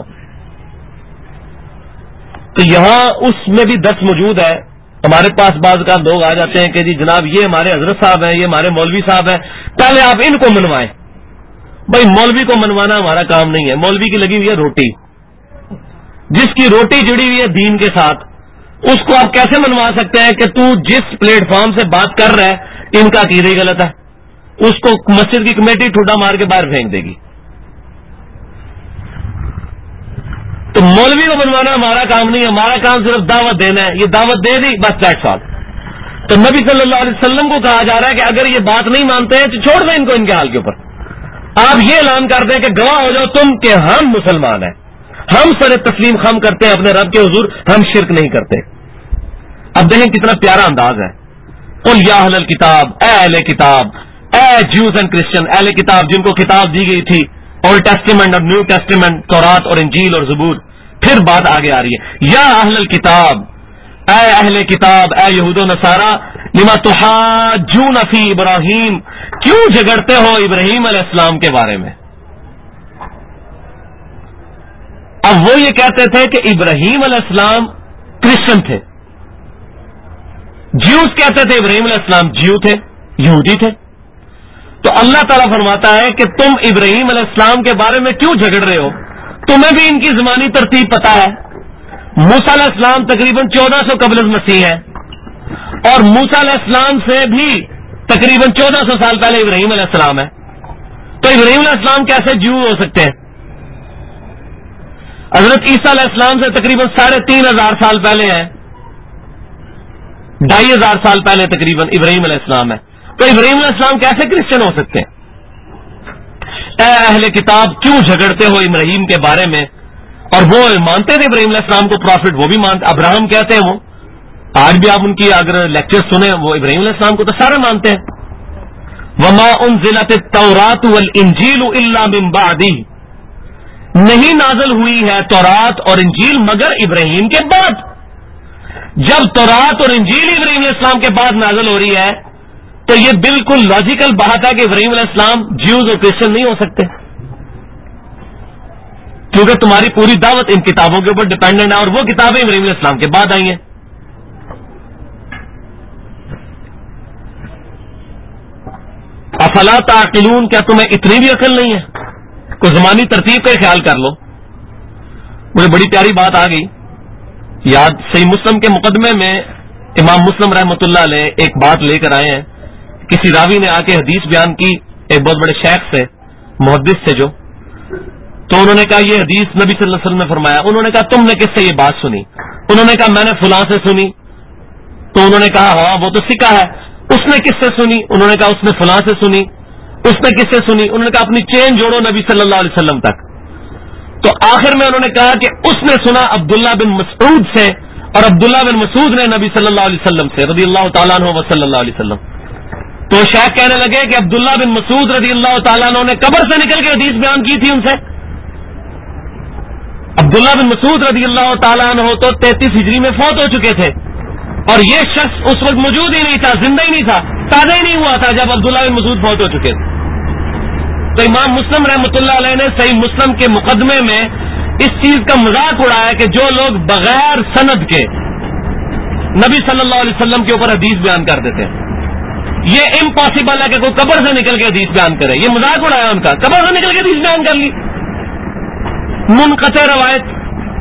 A: تو یہاں اس میں بھی درس موجود ہے۔ ہمارے پاس بعض کا لوگ آ جاتے ہیں کہ جی جناب یہ ہمارے حضرت صاحب ہیں، یہ ہمارے مولوی صاحب ہیں، پہلے آپ ان کو منوائیں۔ بھائی مولوی کو منوانا ہمارا کام نہیں ہے، مولوی کی لگی ہوئی ہے روٹی، جس کی روٹی جڑی ہوئی ہے دین کے ساتھ، اس کو آپ کیسے منوا سکتے ہیں کہ تو جس پلیٹ فارم سے بات کر رہا ہے ان کا عقیدہ ہی غلط ہے، اس کو مسجد کی کمیٹی ٹھوڈا مار کے باہر پھینک دے گی۔ تو مولوی کو بنوانا ہمارا کام نہیں ہے، ہمارا کام صرف دعوت دینا ہے، یہ دعوت دے دی بس دیٹس آل۔ تو نبی صلی اللہ علیہ وسلم کو کہا جا رہا ہے کہ اگر یہ بات نہیں مانتے ہیں تو چھوڑ دیں ان کو ان کے حال کے اوپر، آپ یہ اعلان کر دیں کہ گواہ ہو جاؤ تم کہ ہم مسلمان ہیں، ہم سر تسلیم خم کرتے ہیں اپنے رب کے حضور، ہم شرک نہیں کرتے۔ اب دیکھیں کتنا پیارا انداز ہے۔ قل یا اہل الکتاب، اے اہل کتاب، اے جیوز اینڈ کرسچن، اہل کتاب جن کو کتاب دی گئی تھی، اولڈ ٹیسٹیمنٹ اور نیو ٹیسٹیمنٹ، تورات اور انجیل اور زبور۔ پھر بات آگے آ رہی ہے، یا اہل الکتاب، اے اہل کتاب، اے یہود و نصارا، لما تحاجون فی ابراہیم، کیوں جھگڑتے ہو ابراہیم علیہ السلام کے بارے میں؟ اب وہ یہ کہتے تھے کہ ابراہیم علیہ السلام کرسچن تھے، جیوز کہتے تھے ابراہیم علیہ السلام جیو تھے، یہودی تھے۔ تو اللہ تعالیٰ فرماتا ہے کہ تم ابراہیم علیہ السلام کے بارے میں کیوں جھگڑ رہے ہو؟ تمہیں بھی ان کی زمانی ترتیب پتا ہے۔ موسیٰ علیہ السلام تقریباً 1400 قبل مسیح ہے، اور موسیٰ علیہ السلام سے بھی تقریباً 1400 سال پہلے ابراہیم علیہ السلام ہے۔ تو ابراہیم علیہ السلام کیسے جیو ہو سکتے ہیں؟ حضرت عیسیٰ علیہ السلام سے تقریباً 3500 سال پہلے ہیں، 2500 سال پہلے تقریباً ابراہیم علیہ السلام ہے۔ تو ابراہیم علیہ السلام کیسے کرسچن ہو سکتے ہیں؟ اے اہل کتاب کیوں جھگڑتے ہو ابراہیم کے بارے میں؟ اور وہ مانتے تھے ابراہیم علیہ السلام کو پروفٹ، وہ بھی مانتے، ابراہم کہتے ہیں وہ، آج بھی آپ ان کی اگر لیکچر سنیں وہ ابراہیم علیہ السلام کو تو سارے مانتے ہیں۔ وما انزلت التوراۃ والانجیل الا من بعدہ، نہیں نازل ہوئی ہے تورات اور انجیل مگر ابراہیم کے بعد۔ جب تورات اور انجیل ابراہیم علیہ السلام کے بعد نازل ہو رہی ہے تو یہ بالکل لاجیکل بات ہے کہ ابراہیم علیہ السلام جیوز اور کرسچن نہیں ہو سکتے، کیونکہ تمہاری پوری دعوت ان کتابوں کے اوپر ڈپینڈنٹ ہے، اور وہ کتابیں ابراہیم علیہ السلام کے بعد آئی ہیں۔ افلا تعقلون، کیا تمہیں اتنی بھی عقل نہیں ہے؟ کوئی زمانی ترتیب کا خیال کر لو۔ مجھے بڑی پیاری بات آ گئی یاد، صحیح مسلم کے مقدمے میں امام مسلم رحمۃ اللہ علیہ ایک بات لے کر آئے ہیں۔ کسی راوی نے آ کے حدیث بیان کی، ایک بہت بڑے شیخ سے، محدث سے جو، تو انہوں نے کہا یہ حدیث نبی صلی اللہ علیہ وسلم نے فرمایا۔ انہوں نے کہا تم نے کس سے یہ بات سنی؟ انہوں نے کہا میں نے فلاں سے سنی۔ تو انہوں نے کہا ہاں وہ تو سکا ہے۔ اس نے کس سے سنی؟ انہوں نے کہا اس نے فلاں سے سنی۔ اس نے کس سے سنی؟ انہوں نے کہا اپنی چین جوڑو نبی صلی اللہ علیہ وسلم تک۔ تو آخر میں انہوں نے کہا کہ اس نے سنا عبداللہ بن مسعود سے، اور عبداللہ بن مسعود نے نبی صلی اللہ علیہ وسلم سے، رضی اللہ تعالیٰ عنہ و صلی اللہ علیہ وسلم۔ تو شیخ کہنے لگے کہ عبداللہ بن مسعود رضی اللہ تعالیٰ عنہ نے قبر سے نکل کے حدیث بیان کی تھی ان سے۔ عبداللہ بن مسعود رضی اللہ تعالیٰ عنہ تو 33 ہجری میں فوت ہو چکے تھے، اور یہ شخص اس وقت موجود ہی نہیں تھا، زندہ ہی نہیں تھا، پیدا ہی نہیں ہوا تھا جب عبداللہ بن مسعود فوت ہو چکے تھے۔ تو امام مسلم رحمۃ اللہ علیہ نے صحیح مسلم کے مقدمے میں اس چیز کا مذاق اڑایا کہ جو لوگ بغیر سند کے نبی صلی اللہ علیہ وسلم کے اوپر حدیث بیان کر دیتے ہیں، یہ امپاسبل ہے کہ کوئی قبر سے نکل کے حدیث بیان کرے۔ یہ مذاق اڑایا ان کا، قبر سے نکل کے حدیث بیان کر لی، منقطع روایت۔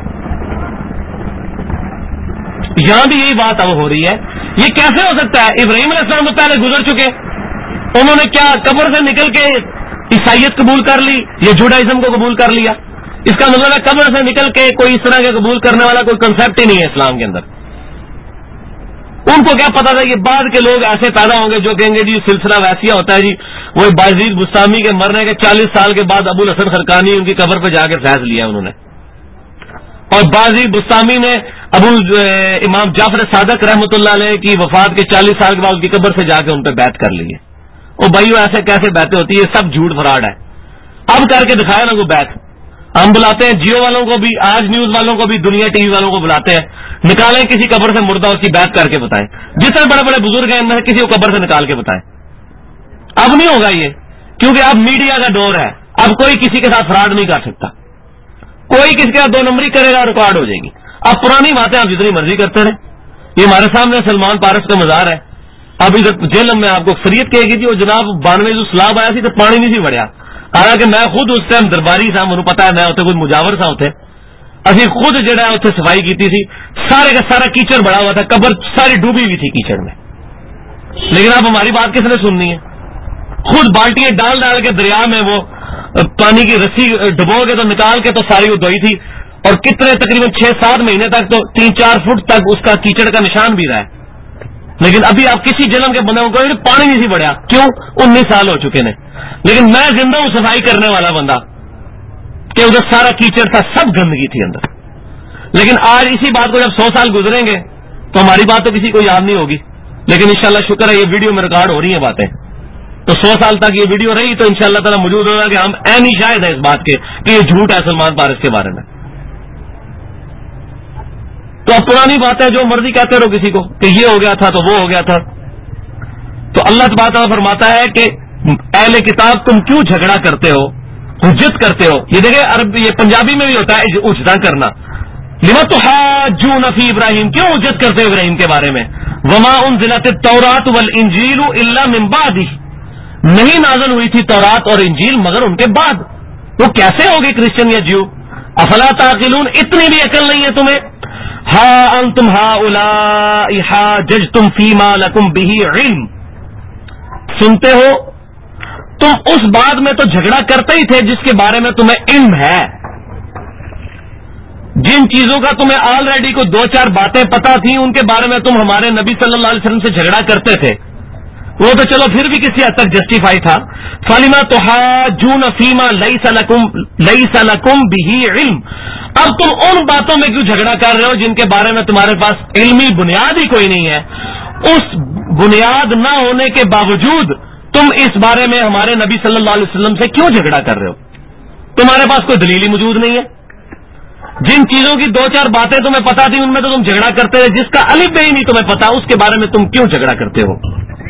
A: یہاں بھی یہی بات اب ہو رہی ہے، یہ کیسے ہو سکتا ہے؟ ابراہیم علیہ السلام تو پہلے گزر چکے، انہوں نے کیا قبر سے نکل کے عیسائیت قبول کر لی یا جوڈائزم کو قبول کر لیا؟ اس کا مطلب ہے قبر سے نکل کے کوئی اس طرح کے قبول کرنے والا کوئی کنسیپٹ ہی نہیں ہے اسلام کے اندر۔ ان کو کیا پتا تھا کہ بعد کے لوگ ایسے پیدا ہوں گے جو کہیں گے جی سلسلہ ویسیہ ہوتا ہے جی، وہ بازید بستامی کے مرنے کے 40 سال کے بعد ابو الحسن خرقانی ان کی قبر پہ جا کے فیض لیا انہوں نے۔
B: اور بازی بستامی نے امام جعفر صادق رحمۃ اللہ علیہ کی وفات کے 40 سال کے بعد ان کی قبر سے جا کے ان پہ بیعت کر لی ہے. وہ بھائیو ایسے کیسے بیعتیں ہوتی ہے؟ یہ سب جھوٹ فراڈ ہے. اب کر کے دکھایا نا وہ بیعت. ہم بلاتے ہیں جیو والوں کو بھی, آج نیوز والوں کو بھی, دنیا ٹی وی والوں کو بلاتے ہیں, نکالیں کسی قبر سے مردہ, اس کی بیعت کر کے بتائیں. جتنے بڑے بڑے بزرگ ہیں ان میں سے کسی کو قبر سے نکال کے بتائیں. اب نہیں ہوگا یہ, کیونکہ اب میڈیا کا دور ہے. اب کوئی کسی کے ساتھ فراڈ نہیں کر سکتا. کوئی کسی کے ساتھ 2 نمبری کرے گا, ریکارڈ ہو جائے گی. اب پرانی باتیں آپ جتنی مرضی کرتے رہیں. یہ ہمارے سامنے سلمان پارس کا مزار ہے. اب ادھر جیل میں آپ کو اکثریت کہے گی جی وہ جناب 92 جو سلاب آیا سی تو پانی نہیں سی بڑھیا. حالانکہ میں خود اس ٹائم درباری تھا, مجھے پتا ہے, میں اتنے کچھ مجاور سا ہوتے اسی خود جڑا ہے اتنے صفائی کی تھی. سارے کا سارا کیچڑ بڑا ہوا تھا, قبر ساری ڈوبی ہوئی تھی کیچڑ میں. لیکن اب ہماری بات کس نے سننی ہے؟ خود بالٹیاں ڈال ڈال کے دریا میں وہ پانی کی رسی ڈبو کے تو نکال کے تو ساری وہ دھوئی تھی. اور کتنے تقریباً 6-7 مہینے تک تو 3-4 فٹ تک اس کا کیچڑ کا نشان بھی رہا ہے. لیکن ابھی آپ کسی جنم کے بندے کو پانی نہیں سی بڑھیا. کیوں؟ 19 سال ہو چکے نے. لیکن میں زندہ ہوں صفائی کرنے والا بندہ کہ ادھر سارا کیچڑ تھا, سب گندگی تھی اندر. لیکن آج اسی بات کو جب 100 سال گزریں گے تو ہماری بات تو کسی کو یاد نہیں ہوگی. لیکن انشاءاللہ شکر ہے یہ ویڈیو میں ریکارڈ ہو رہی ہیں باتیں, تو 100 سال تک یہ ویڈیو رہی تو انشاءاللہ تعالی موجود ہوگا کہ ہم عین ہی شاہد ہیں اس بات کے کہ یہ جھوٹ ہے سلمان پارس کے بارے میں. تو اب پرانی بات ہے, جو مرضی کہتے رہو کسی کو کہ یہ ہو گیا تھا تو وہ ہو گیا تھا. تو اللہ تبارک و تعالیٰ فرماتا ہے کہ اہل کتاب تم کیوں جھگڑا کرتے ہو, حجت کرتے ہو. یہ دیکھیں عربی, یہ پنجابی میں بھی ہوتا ہے اجدا کرنا. لما تحاجون فی ابراہیم, کیوں حجت کرتے ہو ابراہیم کے بارے میں. وما انزلت التوراۃ والانجیل الا من بعدہ, نہیں نازل ہوئی تھی تورات اور انجیل مگر ان کے بعد. وہ کیسے ہوگی کرسچن یا جیو؟ افلا تعقلون, اتنی بھی عقل نہیں ہے تمہیں. ہا انتم ہؤلاء حاججتم فیما لکم بہ علم, سنتے ہو تم اس بات میں تو جھگڑا کرتے ہی تھے جس کے بارے میں تمہیں علم ہے. جن چیزوں کا تمہیں آلریڈی کو 2-4 باتیں پتا تھیں ان کے بارے میں تم ہمارے نبی صلی اللہ علیہ وسلم سے جھگڑا کرتے تھے. وہ تو چلو پھر بھی کسی حد تک جسٹیفائی تھا. فَلِمَ تُحَاجُّونَ فِيمَا لَيْسَ لَكُمْ بِهِ علم, اب تم ان باتوں میں کیوں جھگڑا کر رہے ہو جن کے بارے میں تمہارے پاس علمی بنیاد ہی کوئی نہیں ہے. اس بنیاد نہ ہونے کے باوجود تم اس بارے میں ہمارے نبی صلی اللہ علیہ وسلم سے کیوں جھگڑا کر رہے ہو؟ تمہارے پاس کوئی دلیل ہی موجود نہیں ہے. جن چیزوں کی 2-4 باتیں تمہیں پتا تھی ان میں تو تم جھگڑا کرتے رہے, جس کا الف بے ہی نہیں تمہیں پتا اس کے بارے میں تم کیوں جھگڑا کرتے ہو؟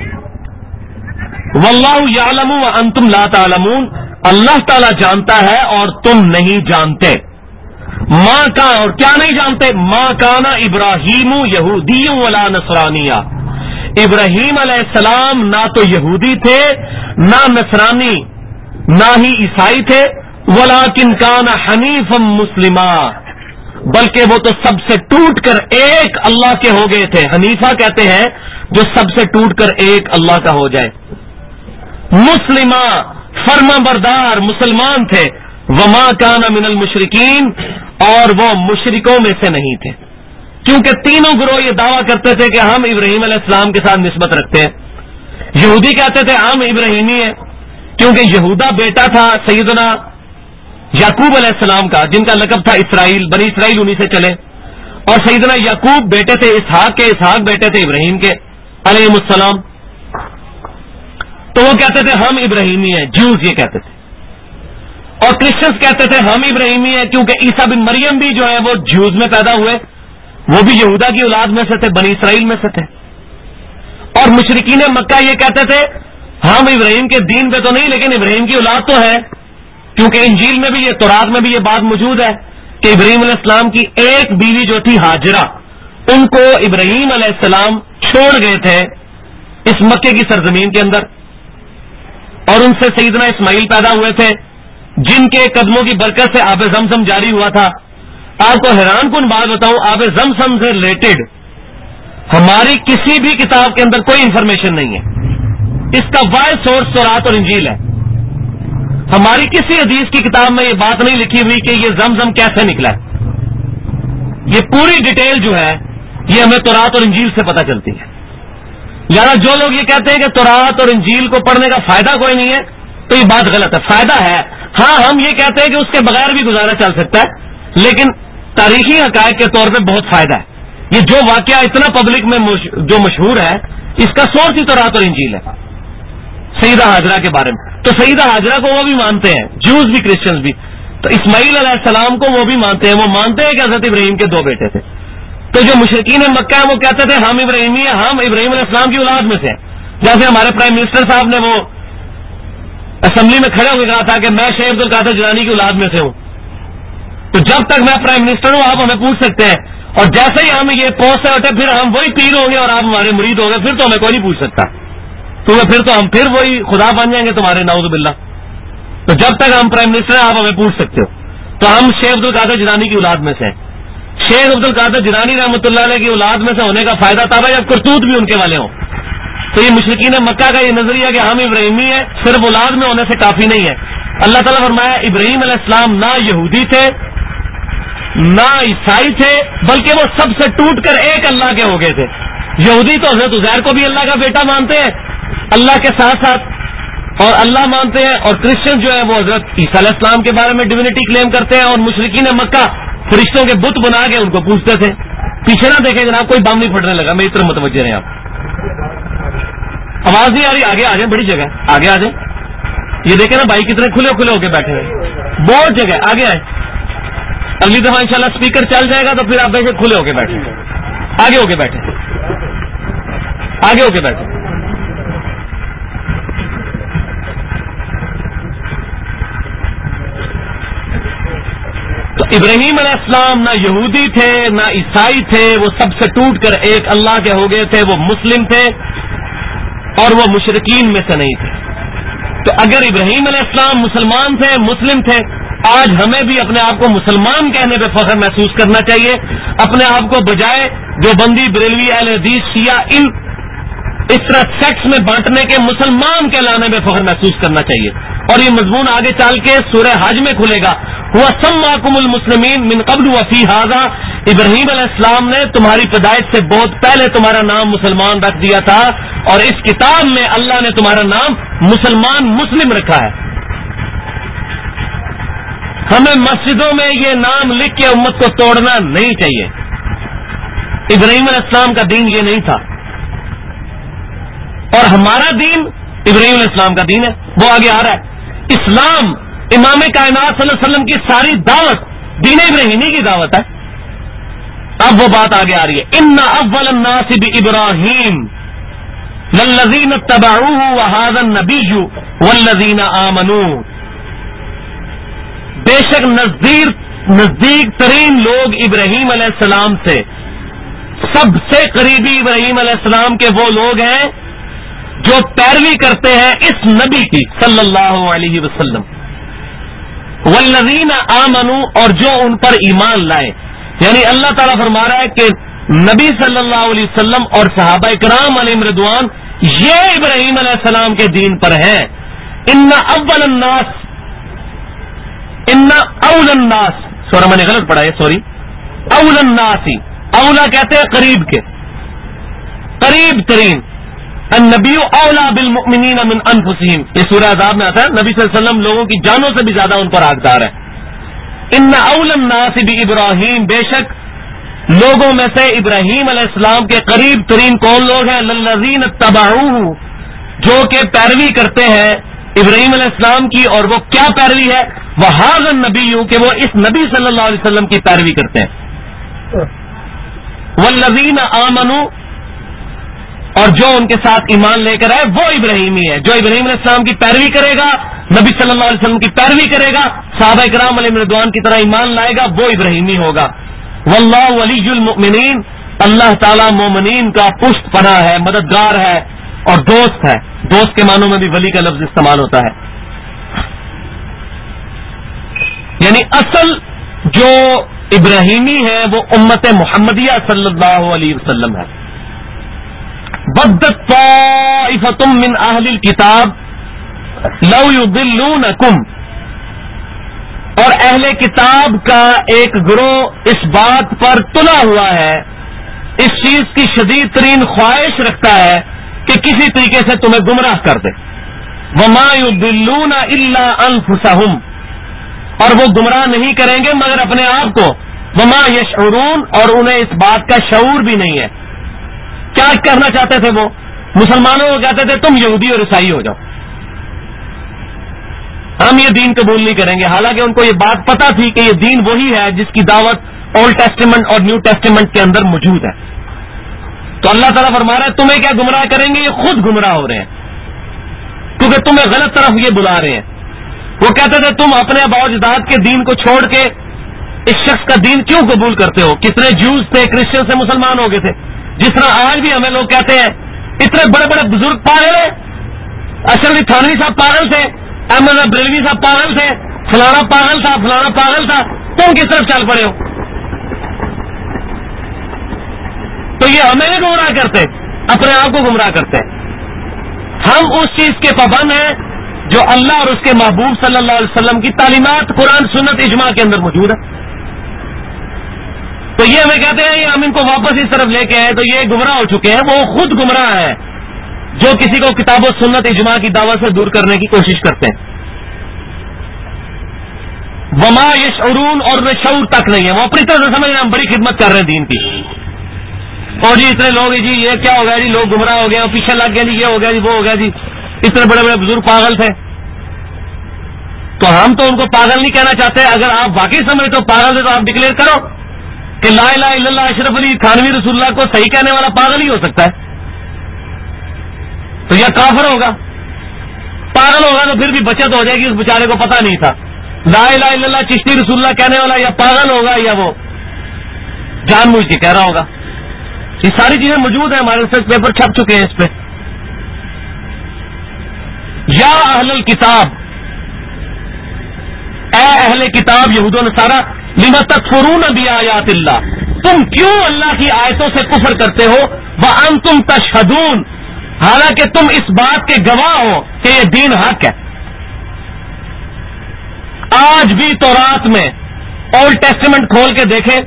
B: واللہ یعلم وانتم لا تعلمون, اللہ تعالی جانتا ہے اور تم نہیں جانتے. ماں کا اور کیا نہیں جانتے؟ ماں کانا ابراہیم یہودی ولا نصرانیہ, ابراہیم علیہ السلام نہ تو یہودی تھے نہ نصرانی نہ ہی عیسائی تھے. ولیکن کان حنیفا مسلما, بلکہ وہ تو سب سے ٹوٹ کر ایک اللہ کے ہو گئے تھے. حنیفہ کہتے ہیں جو سب سے ٹوٹ کر ایک اللہ کا ہو جائے. مسلمہ, فرما بردار مسلمان تھے. وما کان من المشرکین, اور وہ مشرکوں میں سے نہیں تھے. کیونکہ تینوں گروہ یہ دعویٰ کرتے تھے کہ ہم ابراہیم علیہ السلام کے ساتھ نسبت رکھتے ہیں. یہودی کہتے تھے ہم ابراہیمی ہیں کیونکہ یہودا بیٹا تھا سیدنا یعقوب علیہ السلام کا, جن کا لقب تھا اسرائیل, بنی اسرائیل انہی سے چلے. اور سیدنا یعقوب بیٹے تھے اسحاق کے, اسحاق بیٹے تھے ابراہیم کے علیہ السلام. تو وہ کہتے تھے ہم ابراہیمی ہیں, جیوز یہ کہتے تھے. اور کرسچنس کہتے تھے ہم ابراہیمی ہیں کیونکہ عیسیٰ بن مریم بھی جو ہے وہ جیوز میں پیدا ہوئے, وہ بھی یہودا کی اولاد میں سے تھے, بنی اسرائیل میں سے تھے. اور مشرکین مکہ یہ کہتے تھے ہم ابراہیم کے دین پہ تو نہیں لیکن ابراہیم کی اولاد تو ہے, کیونکہ انجیل میں بھی یہ, تورات میں بھی یہ بات موجود ہے کہ ابراہیم علیہ السلام کی ایک بیوی جو تھی ہاجرہ, ان کو ابراہیم علیہ السلام چھوڑ گئے تھے اس مکے کی سرزمین کے اندر, اور ان سے سیدنا اسماعیل پیدا ہوئے تھے جن کے قدموں کی برکت سے آب زمزم جاری ہوا تھا. آپ کو حیران کن بات بتاؤں, آب زمزم سے ریلیٹڈ ہماری کسی بھی کتاب کے اندر کوئی انفارمیشن نہیں ہے. اس کا واحد سورس تورات اور انجیل ہے. ہماری کسی حدیث کی کتاب میں یہ بات نہیں لکھی ہوئی کہ یہ زمزم کیسے نکلا ہے. یہ پوری ڈیٹیل جو ہے یہ ہمیں تورات اور انجیل سے پتہ چلتی ہے. یار جو لوگ یہ کہتے ہیں کہ تورات اور انجیل کو پڑھنے کا فائدہ کوئی نہیں ہے تو یہ بات غلط ہے. فائدہ ہے, ہاں ہم یہ کہتے ہیں کہ اس کے بغیر بھی گزارا چل سکتا ہے, لیکن تاریخی حقائق کے طور پہ بہت فائدہ ہے. یہ جو واقعہ اتنا پبلک میں جو مشہور ہے، اس کا سورس ہی تورات اور انجیل ہے، سیدہ حاجرہ کے بارے میں. تو سیدہ حاجرہ کو وہ بھی مانتے ہیں، جوز بھی کرسچنز بھی. تو اسماعیل علیہ السلام کو وہ بھی مانتے ہیں. وہ مانتے ہیں کہ حضرت ابراہیم کے 2 بیٹے تھے. تو جو مشرکین مکہ ہیں وہ کہتے تھے ہم ابراہیمی ہیں، ہم ابراہیم علیہ السلام کی اولاد میں سے ہیں. جیسے ہمارے پرائم منسٹر صاحب نے وہ اسمبلی میں کھڑے ہو کے کہا تھا کہ میں شیخ عبد القادر جیلانی کی اولاد میں سے ہوں. تو جب تک میں پرائم منسٹر ہوں آپ ہمیں پوچھ سکتے ہیں، اور جیسے ہی ہم یہ پوسٹ سے اٹھے پھر ہم وہی پیر ہوں گے اور آپ ہمارے مرید ہوں گے، پھر تو ہمیں کوئی نہیں پوچھ سکتا. تو پھر تو ہم پھر وہی خدا بن جائیں گے تمہارے، نعوذ باللہ. تو جب تک ہم پرائم منسٹر ہیں آپ ہمیں پوچھ سکتے ہو. تو ہم شیخ عبد القادر جیلانی کی اولاد میں سے ہیں. شیخ عبد القادر جیلانی رحمۃ اللہ علیہ کی اولاد میں سے ہونے کا فائدہ تھا بھائی جب کرتوت بھی ان کے والے ہوں. تو یہ مشرکین مکہ کا یہ نظریہ کہ ہم ابراہیمی ہیں صرف اولاد میں ہونے سے کافی نہیں ہے. اللہ تعالیٰ فرمایا ابراہیم علیہ السلام نہ یہودی تھے نہ عیسائی تھے، بلکہ وہ سب سے ٹوٹ کر ایک اللہ کے ہو گئے تھے. یہودی تو حضرت عزیر کو بھی اللہ کا بیٹا مانتے ہیں اللہ کے ساتھ ساتھ، اور اللہ مانتے ہیں. اور کرسچن جو ہے وہ حضرت عیسیٰ علیہ السلام کے بارے میں ڈیوینٹی کلیم کرتے ہیں. اور مشرکین مکہ فرشتوں کے بت بنا کے ان کو پوچھتے تھے. پیچھے نہ دیکھیں جناب، کوئی بم نہیں پھٹنے لگا، میری طرف متوجہ رہیں آپ. آواز نہیں آ رہی؟ آگے آ جائیں، بڑی جگہ آگے آ جائیں. یہ دیکھیں نا بھائی کتنے کھلے کھلے ہو کے بیٹھے ہیں، بہت جگہ. آگے آئے، اگلی دفعہ انشاءاللہ اسپیکر چل جائے گا تو پھر آپ دیکھیں کھلے ہو کے بیٹھے، آگے ہو کے بیٹھے، آگے ہو کے بیٹھے. تو ابراہیم علیہ السلام نہ یہودی تھے نہ عیسائی تھے، وہ سب سے ٹوٹ کر ایک اللہ کے ہو گئے تھے. وہ مسلم تھے اور وہ مشرکین میں سے نہیں تھے. تو اگر ابراہیم علیہ السلام مسلمان تھے، مسلم تھے، آج ہمیں بھی اپنے آپ کو مسلمان کہنے پہ فخر محسوس کرنا چاہیے. اپنے آپ کو بجائے جو بندی، بریلوی، اہل حدیث، شیعہ اس طرح سیکس میں بانٹنے کے مسلمان کہلانے میں فخر محسوس کرنا چاہیے. اور یہ مضمون آگے چل کے سورہ حج میں کھلے گا. ہوا سماکم المسلمین من قبل وفی ھذا، ابراہیم علیہ السلام نے تمہاری پیدائش سے بہت پہلے تمہارا نام مسلمان رکھ دیا تھا، اور اس کتاب میں اللہ نے تمہارا نام مسلمان مسلم رکھا ہے. ہمیں مسجدوں میں یہ نام لکھ کے امت کو توڑنا نہیں چاہیے. ابراہیم علیہ السلام کا دین یہ نہیں تھا، اور ہمارا دین ابراہیم علیہ السلام کا دین ہے. وہ آگے آ رہا ہے. اسلام امام کائنات صلی اللہ علیہ وسلم کی ساری دعوت دین ابراہیمی کی دعوت ہے. اب وہ بات آگے آ رہی ہے. ان اول الناس بابراہیم للذین اتبعوہ وہذا النبی والذین آمنوا، بے شک نزدیک ترین لوگ ابراہیم علیہ السلام سے، سب سے قریبی ابراہیم علیہ السلام کے وہ لوگ ہیں جو پیروی کرتے ہیں اس نبی کی صلی اللہ علیہ وسلم. والذین آمنوا، اور جو ان پر ایمان لائے. یعنی اللہ تعالیٰ فرما رہا ہے کہ نبی صلی اللہ علیہ وسلم اور صحابہ کرام علیہم رضوان یہ ابراہیم علیہ السلام کے دین پر ہیں. ان اول الناس، سورہ میں نے غلط پڑھا ہے، سوری، اول الناس، اولا کہتے ہیں قریب کے، قریب ترین. النبی اولا بالمؤمنین من انفسہم، یہ سورہ عذاب میں آتا ہے. نبی صلی اللہ علیہ وسلم لوگوں کی جانوں سے بھی زیادہ ان پر حقدار ہے. ان اول الناس بابراہیم، بے شک لوگوں میں سے ابراہیم علیہ السلام کے قریب ترین کون لوگ ہیں؟ للذین اتبعوہ، جو کہ پیروی کرتے ہیں ابراہیم علیہ السلام کی. اور وہ کیا پیروی ہے؟ وہذا النبی، کہ وہ اس نبی صلی اللہ علیہ وسلم کی پیروی کرتے ہیں. والذین آمنوا، اور جو ان کے ساتھ ایمان لے کر آئے وہ ابراہیمی ہے. جو ابراہیم علیہ السلام کی پیروی کرے گا، نبی صلی اللہ علیہ وسلم کی پیروی کرے گا، صحابہ کرام علیہ رضوان کی طرح ایمان لائے گا، وہ ابراہیمی ہوگا. واللہ ولی المؤمنین، اللہ تعالیٰ مومنین کا پشت پناہ ہے، مددگار ہے اور دوست ہے. دوست کے معنوں میں بھی ولی کا لفظ استعمال ہوتا ہے. یعنی اصل جو ابراہیمی ہے وہ امت محمدیہ صلی اللہ علیہ وسلم ہے. بدت طائفۃ من اہل الکتاب لو یضلونکم، اور اہل کتاب کا ایک گروہ اس بات پر تلا ہوا ہے، اس چیز کی شدید ترین خواہش رکھتا ہے کہ کسی طریقے سے تمہیں گمراہ کر دے. وما یضلون الا انفسہم، اور وہ گمراہ نہیں کریں گے مگر اپنے آپ کو. وما یشعرون، اور انہیں اس بات کا شعور بھی نہیں ہے. کیا کرنا چاہتے تھے وہ؟ مسلمانوں کو کہتے تھے تم یہودی اور عیسائی ہو جاؤ، ہم یہ دین قبول نہیں کریں گے. حالانکہ ان کو یہ بات پتا تھی کہ یہ دین وہی ہے جس کی دعوت اولڈ ٹیسٹیمنٹ اور نیو ٹیسٹیمنٹ کے اندر موجود ہے. تو اللہ تعالیٰ فرما رہا ہے تمہیں کیا گمراہ کریں گے، یہ خود گمراہ ہو رہے ہیں کیونکہ تمہیں غلط طرف یہ بلا رہے ہیں. وہ کہتے تھے تم اپنے آباء و اجداد کے دین کو چھوڑ کے اس شخص کا دین کیوں قبول کرتے ہو؟ کتنے جوز تھے کرسچن سے مسلمان ہو گئے تھے. جس طرح آج بھی ہمیں لوگ کہتے ہیں اتنے بڑے بڑے بزرگ پاگل ہیں، اشرف علی تھانوی صاحب پاگل تھے، احمد بریلوی صاحب پاگل تھے، فلانا پاگل تھا، فلانا پاگل تھا، تم کس طرف چل پڑے ہو؟ تو یہ ہمیں نہیں گمراہ کرتے، اپنے آپ کو گمراہ کرتے ہیں. ہم اس چیز کے پابند ہیں جو اللہ اور اس کے محبوب صلی اللہ علیہ وسلم کی تعلیمات قرآن سنت اجماع کے اندر موجود ہے. تو یہ ہمیں کہتے ہیں ہم ان کو واپس اس طرف لے کے آئے تو یہ گمراہ ہو چکے ہیں. وہ خود گمراہ ہیں جو کسی کو کتاب و سنت اجماع کی دعوت سے دور کرنے کی کوشش کرتے ہیں. وما یشعرون، اور انہیں شعور تک نہیں ہے. وہ اپنی طرف سے سمجھ رہے ہیں ہم بڑی خدمت کر رہے ہیں دین کی، اور جی اتنے لوگ جی یہ کیا ہو گیا جی، لوگ گمراہ ہو گئے، پیچھے لگ گیا جی، یہ ہو گیا جی، وہ ہو گیا جی، اتنے بڑے بڑے بزرگ پاگل تھے. تو ہم تو ان کو پاگل نہیں کہنا چاہتے. اگر آپ واقعی سمجھتے ہو پاگل سے تو آپ ڈکلیئر کرو کہ لا الہ الا اللہ اشرف علی تھانوی رسول اللہ کو صحیح کہنے والا پاگل ہی ہو سکتا ہے. تو یا کافر ہوگا، پاگل ہوگا تو پھر بھی بچت ہو جائے گی، اس بیچارے کو پتہ نہیں تھا. لا الہ الا اللہ چشتی رسول اللہ کہنے والا یا پاگل ہوگا یا وہ جان بوجھ کے کہہ رہا ہوگا. یہ ساری چیزیں موجود ہیں، ہمارے ریسرچ پیپر چھپ چکے ہیں اس پہ. یا اہل الکتاب، اے اہل کتاب یہود و نصارا، لما تکفرون بآیات اللہ، تم کیوں اللہ کی آیتوں سے کفر کرتے ہو؟ وانتم تشہدون، حالانکہ تم اس بات کے گواہ ہو کہ یہ دین حق ہے. آج بھی تورات میں اولڈ ٹیسٹیمنٹ کھول کے دیکھیں،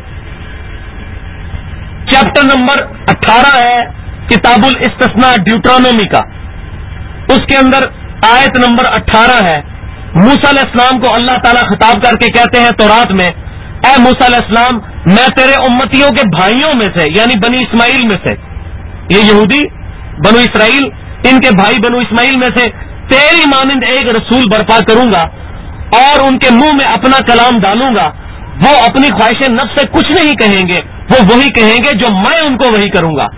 B: چیپٹر نمبر 18 ہے کتاب الاستثناء ڈیوٹرانومی کا، اس کے اندر آیت نمبر 18 ہے. موسیٰ علیہ السلام کو اللہ تعالیٰ خطاب کر کے کہتے ہیں تورات میں، اے موسیٰ علیہ السلام میں تیرے امتیوں کے بھائیوں میں سے، یعنی بنی اسماعیل میں سے، یہ یہودی بنو اسرائیل ان کے بھائی بنو اسماعیل میں سے تیری مانند ایک رسول برپا کروں گا اور ان کے منہ میں اپنا کلام ڈالوں گا. وہ اپنی خواہش نفس سے کچھ نہیں کہیں گے، وہ وہی کہیں گے جو میں ان کو وہی کروں گا،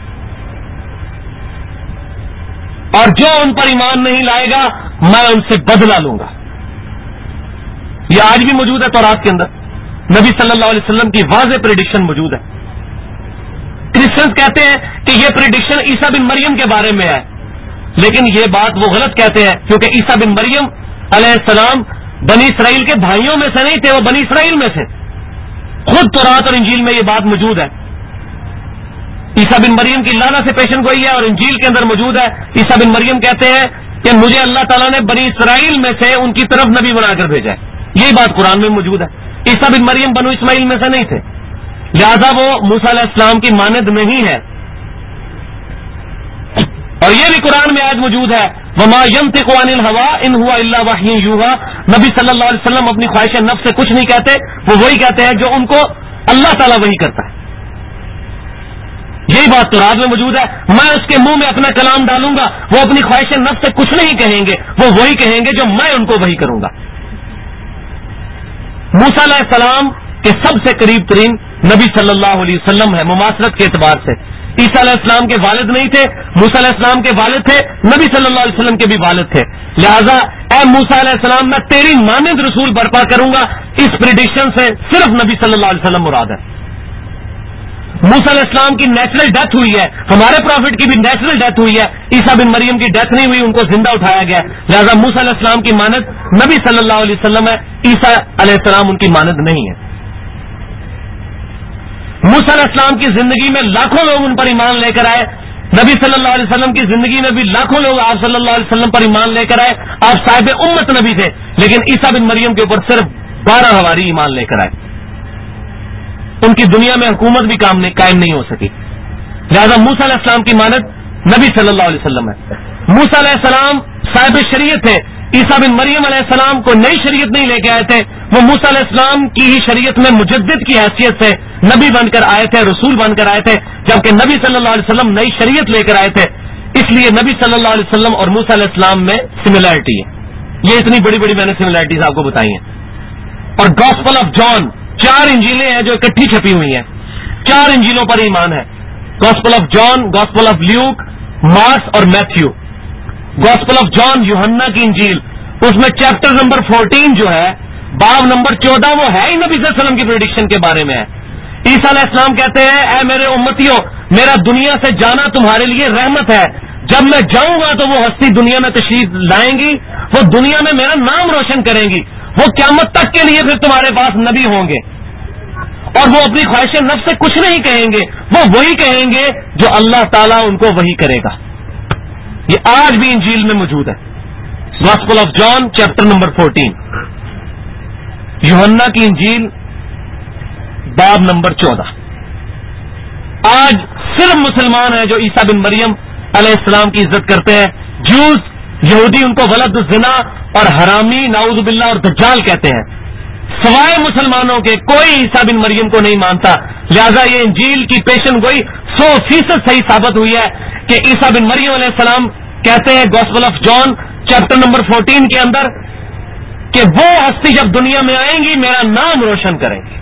B: اور جو ان پر ایمان نہیں لائے گا میں ان سے بدلہ لوں گا. یہ آج بھی موجود ہے تورات کے اندر، نبی صلی اللہ علیہ وسلم کی واضح پریڈکشن موجود ہے. کرسچنز کہتے ہیں کہ یہ پریڈکشن عیسیٰ بن مریم کے بارے میں ہے، لیکن یہ بات وہ غلط کہتے ہیں کیونکہ عیسیٰ بن مریم علیہ السلام بنی اسرائیل کے بھائیوں میں سے نہیں تھے، وہ بنی اسرائیل میں سے. خود تورات اور انجیل میں یہ بات موجود ہے. عیسیٰ بن مریم کی لانا سے پیشن گوئی ہے اور انجیل کے اندر موجود ہے. عیسیٰ بن مریم کہتے ہیں کہ مجھے اللہ تعالیٰ نے بنی اسرائیل میں سے ان کی طرف نبی بنا کر بھیجا ہے. یہی بات قرآن میں موجود ہے. عیسیٰ بن مریم بنو اسماعیل میں سے نہیں تھے، لہذا وہ موسیٰ علیہ السلام کی مانند نہیں ہے. اور یہ بھی قرآن میں آج موجود ہے، وما ينطق عن الهوى ان هو الا وحی یوحى، نبی صلی اللہ علیہ وسلم اپنی خواہش نفس سے کچھ نہیں کہتے، وہ وہی کہتے ہیں جو ان کو اللہ تعالیٰ وہی کرتا ہے. یہی بات قرآن میں موجود ہے، میں اس کے منہ میں اپنا کلام ڈالوں گا، وہ اپنی خواہش نفس سے کچھ نہیں کہیں گے، وہ وہی کہیں گے جو میں ان کو وہی کروں گا. موسیٰ علیہ السلام کے سب سے قریب ترین نبی صلی اللہ علیہ وسلم ہے مماثلت کے اعتبار سے. عیسیٰ علیہ السلام کے والد نہیں تھے، موسیٰ علیہ السلام کے والد تھے، نبی صلی اللہ علیہ وسلم کے بھی والد تھے. لہذا اے موسیٰ علیہ السلام میں تیری مانند رسول برپا کروں گا، اس پریڈکشن سے صرف نبی صلی اللہ علیہ وسلم مراد ہے. موسیٰ علیہ السلام کی نیچرل ڈیتھ ہوئی ہے، ہمارے پروفٹ کی بھی نیچرل ڈیتھ ہوئی ہے، عیسیٰ بن مریم کی ڈیتھ نہیں ہوئی، ان کو زندہ اٹھایا گیا. لہذا موسیٰ علیہ السلام کی مانند نبی صلی اللہ علیہ وسلم ہے، عیسیٰ علیہ السلام ان کی مانند نہیں ہے. موسیٰ علیہ السلام کی زندگی میں لاکھوں لوگ ان پر ایمان لے کر آئے، نبی صلی اللہ علیہ وسلم کی زندگی میں بھی لاکھوں لوگ آپ صلی اللہ علیہ وسلم پر ایمان لے کر آئے. آپ صاحب امت نبی تھے، لیکن عیسیٰ بن مریم کے اوپر صرف 12 حواری ایمان لے کر آئے. ان کی دنیا میں حکومت بھی قائم نہیں ہو سکی. لہذا موسیٰ علیہ السلام کی مانند نبی صلی اللہ علیہ وسلم ہے. موسیٰ علیہ السلام صاحب شریعت تھے، عیسیٰ بن مریم علیہ السلام کو نئی شریعت نہیں لے کے آئے تھے، وہ موسیٰ علیہ السلام کی ہی شریعت میں مجدد کی حیثیت سے نبی بن کر آئے تھے، رسول بن کر آئے تھے، جبکہ نبی صلی اللہ علیہ وسلم نئی شریعت لے کر آئے تھے. اس لیے نبی صلی اللہ علیہ وسلم اور موسیٰ علیہ السلام میں سملیرٹی ہے. یہ اتنی بڑی بڑی میں نے سملیرٹیز آپ کو بتائی ہیں. اور گاسپل آف جان 4 انجیلیں ہیں جو اکٹھی چھپی ہوئی ہیں، 4 انجیلوں پر ایمان ہے. Gospel of John, gospel of Luke, Marks اور میتھیو. گاسپل آف جان یوحنا کی انجیل، اس میں چیپٹر نمبر 14 جو ہے، باب نمبر 14 وہ ہے ہی نبی صلی اللہ علیہ وسلم کی پریڈکشن کے بارے میں ہے. عیسیٰ علیہ السلام کہتے ہیں اے میرے امتیوں، میرا دنیا سے جانا تمہارے لیے رحمت ہے. جب میں جاؤں گا تو وہ ہستی دنیا میں تشریف لائیں گی، وہ دنیا میں میرا نام روشن کریں گی، وہ قیامت تک کے لیے پھر تمہارے پاس نبی ہوں گے، اور وہ اپنی خواہش نفس سے کچھ نہیں کہیں گے، وہ وہی کہیں گے جو اللہ تعالیٰ ان کو وہی کرے گا. یہ آج بھی انجیل میں موجود ہے. Gospel of John chapter number 14، یوحنا کی انجیل باب نمبر 14. آج صرف مسلمان ہیں جو عیسیٰ بن مریم علیہ السلام کی عزت کرتے ہیں. جوز، یہودی ان کو ولد الزنا اور حرامی نعوذ باللہ اور دجال کہتے ہیں. سوائے مسلمانوں کے کوئی عیسیٰ بن مریم کو نہیں مانتا. لہذا یہ انجیل کی پیشن گوئی 100% صحیح ثابت ہوئی ہے کہ عیسیٰ بن مریم علیہ السلام کہتے ہیں gospel of John chapter number 14 کے اندر کہ وہ ہستی جب دنیا میں آئیں گی میرا نام روشن کریں گی.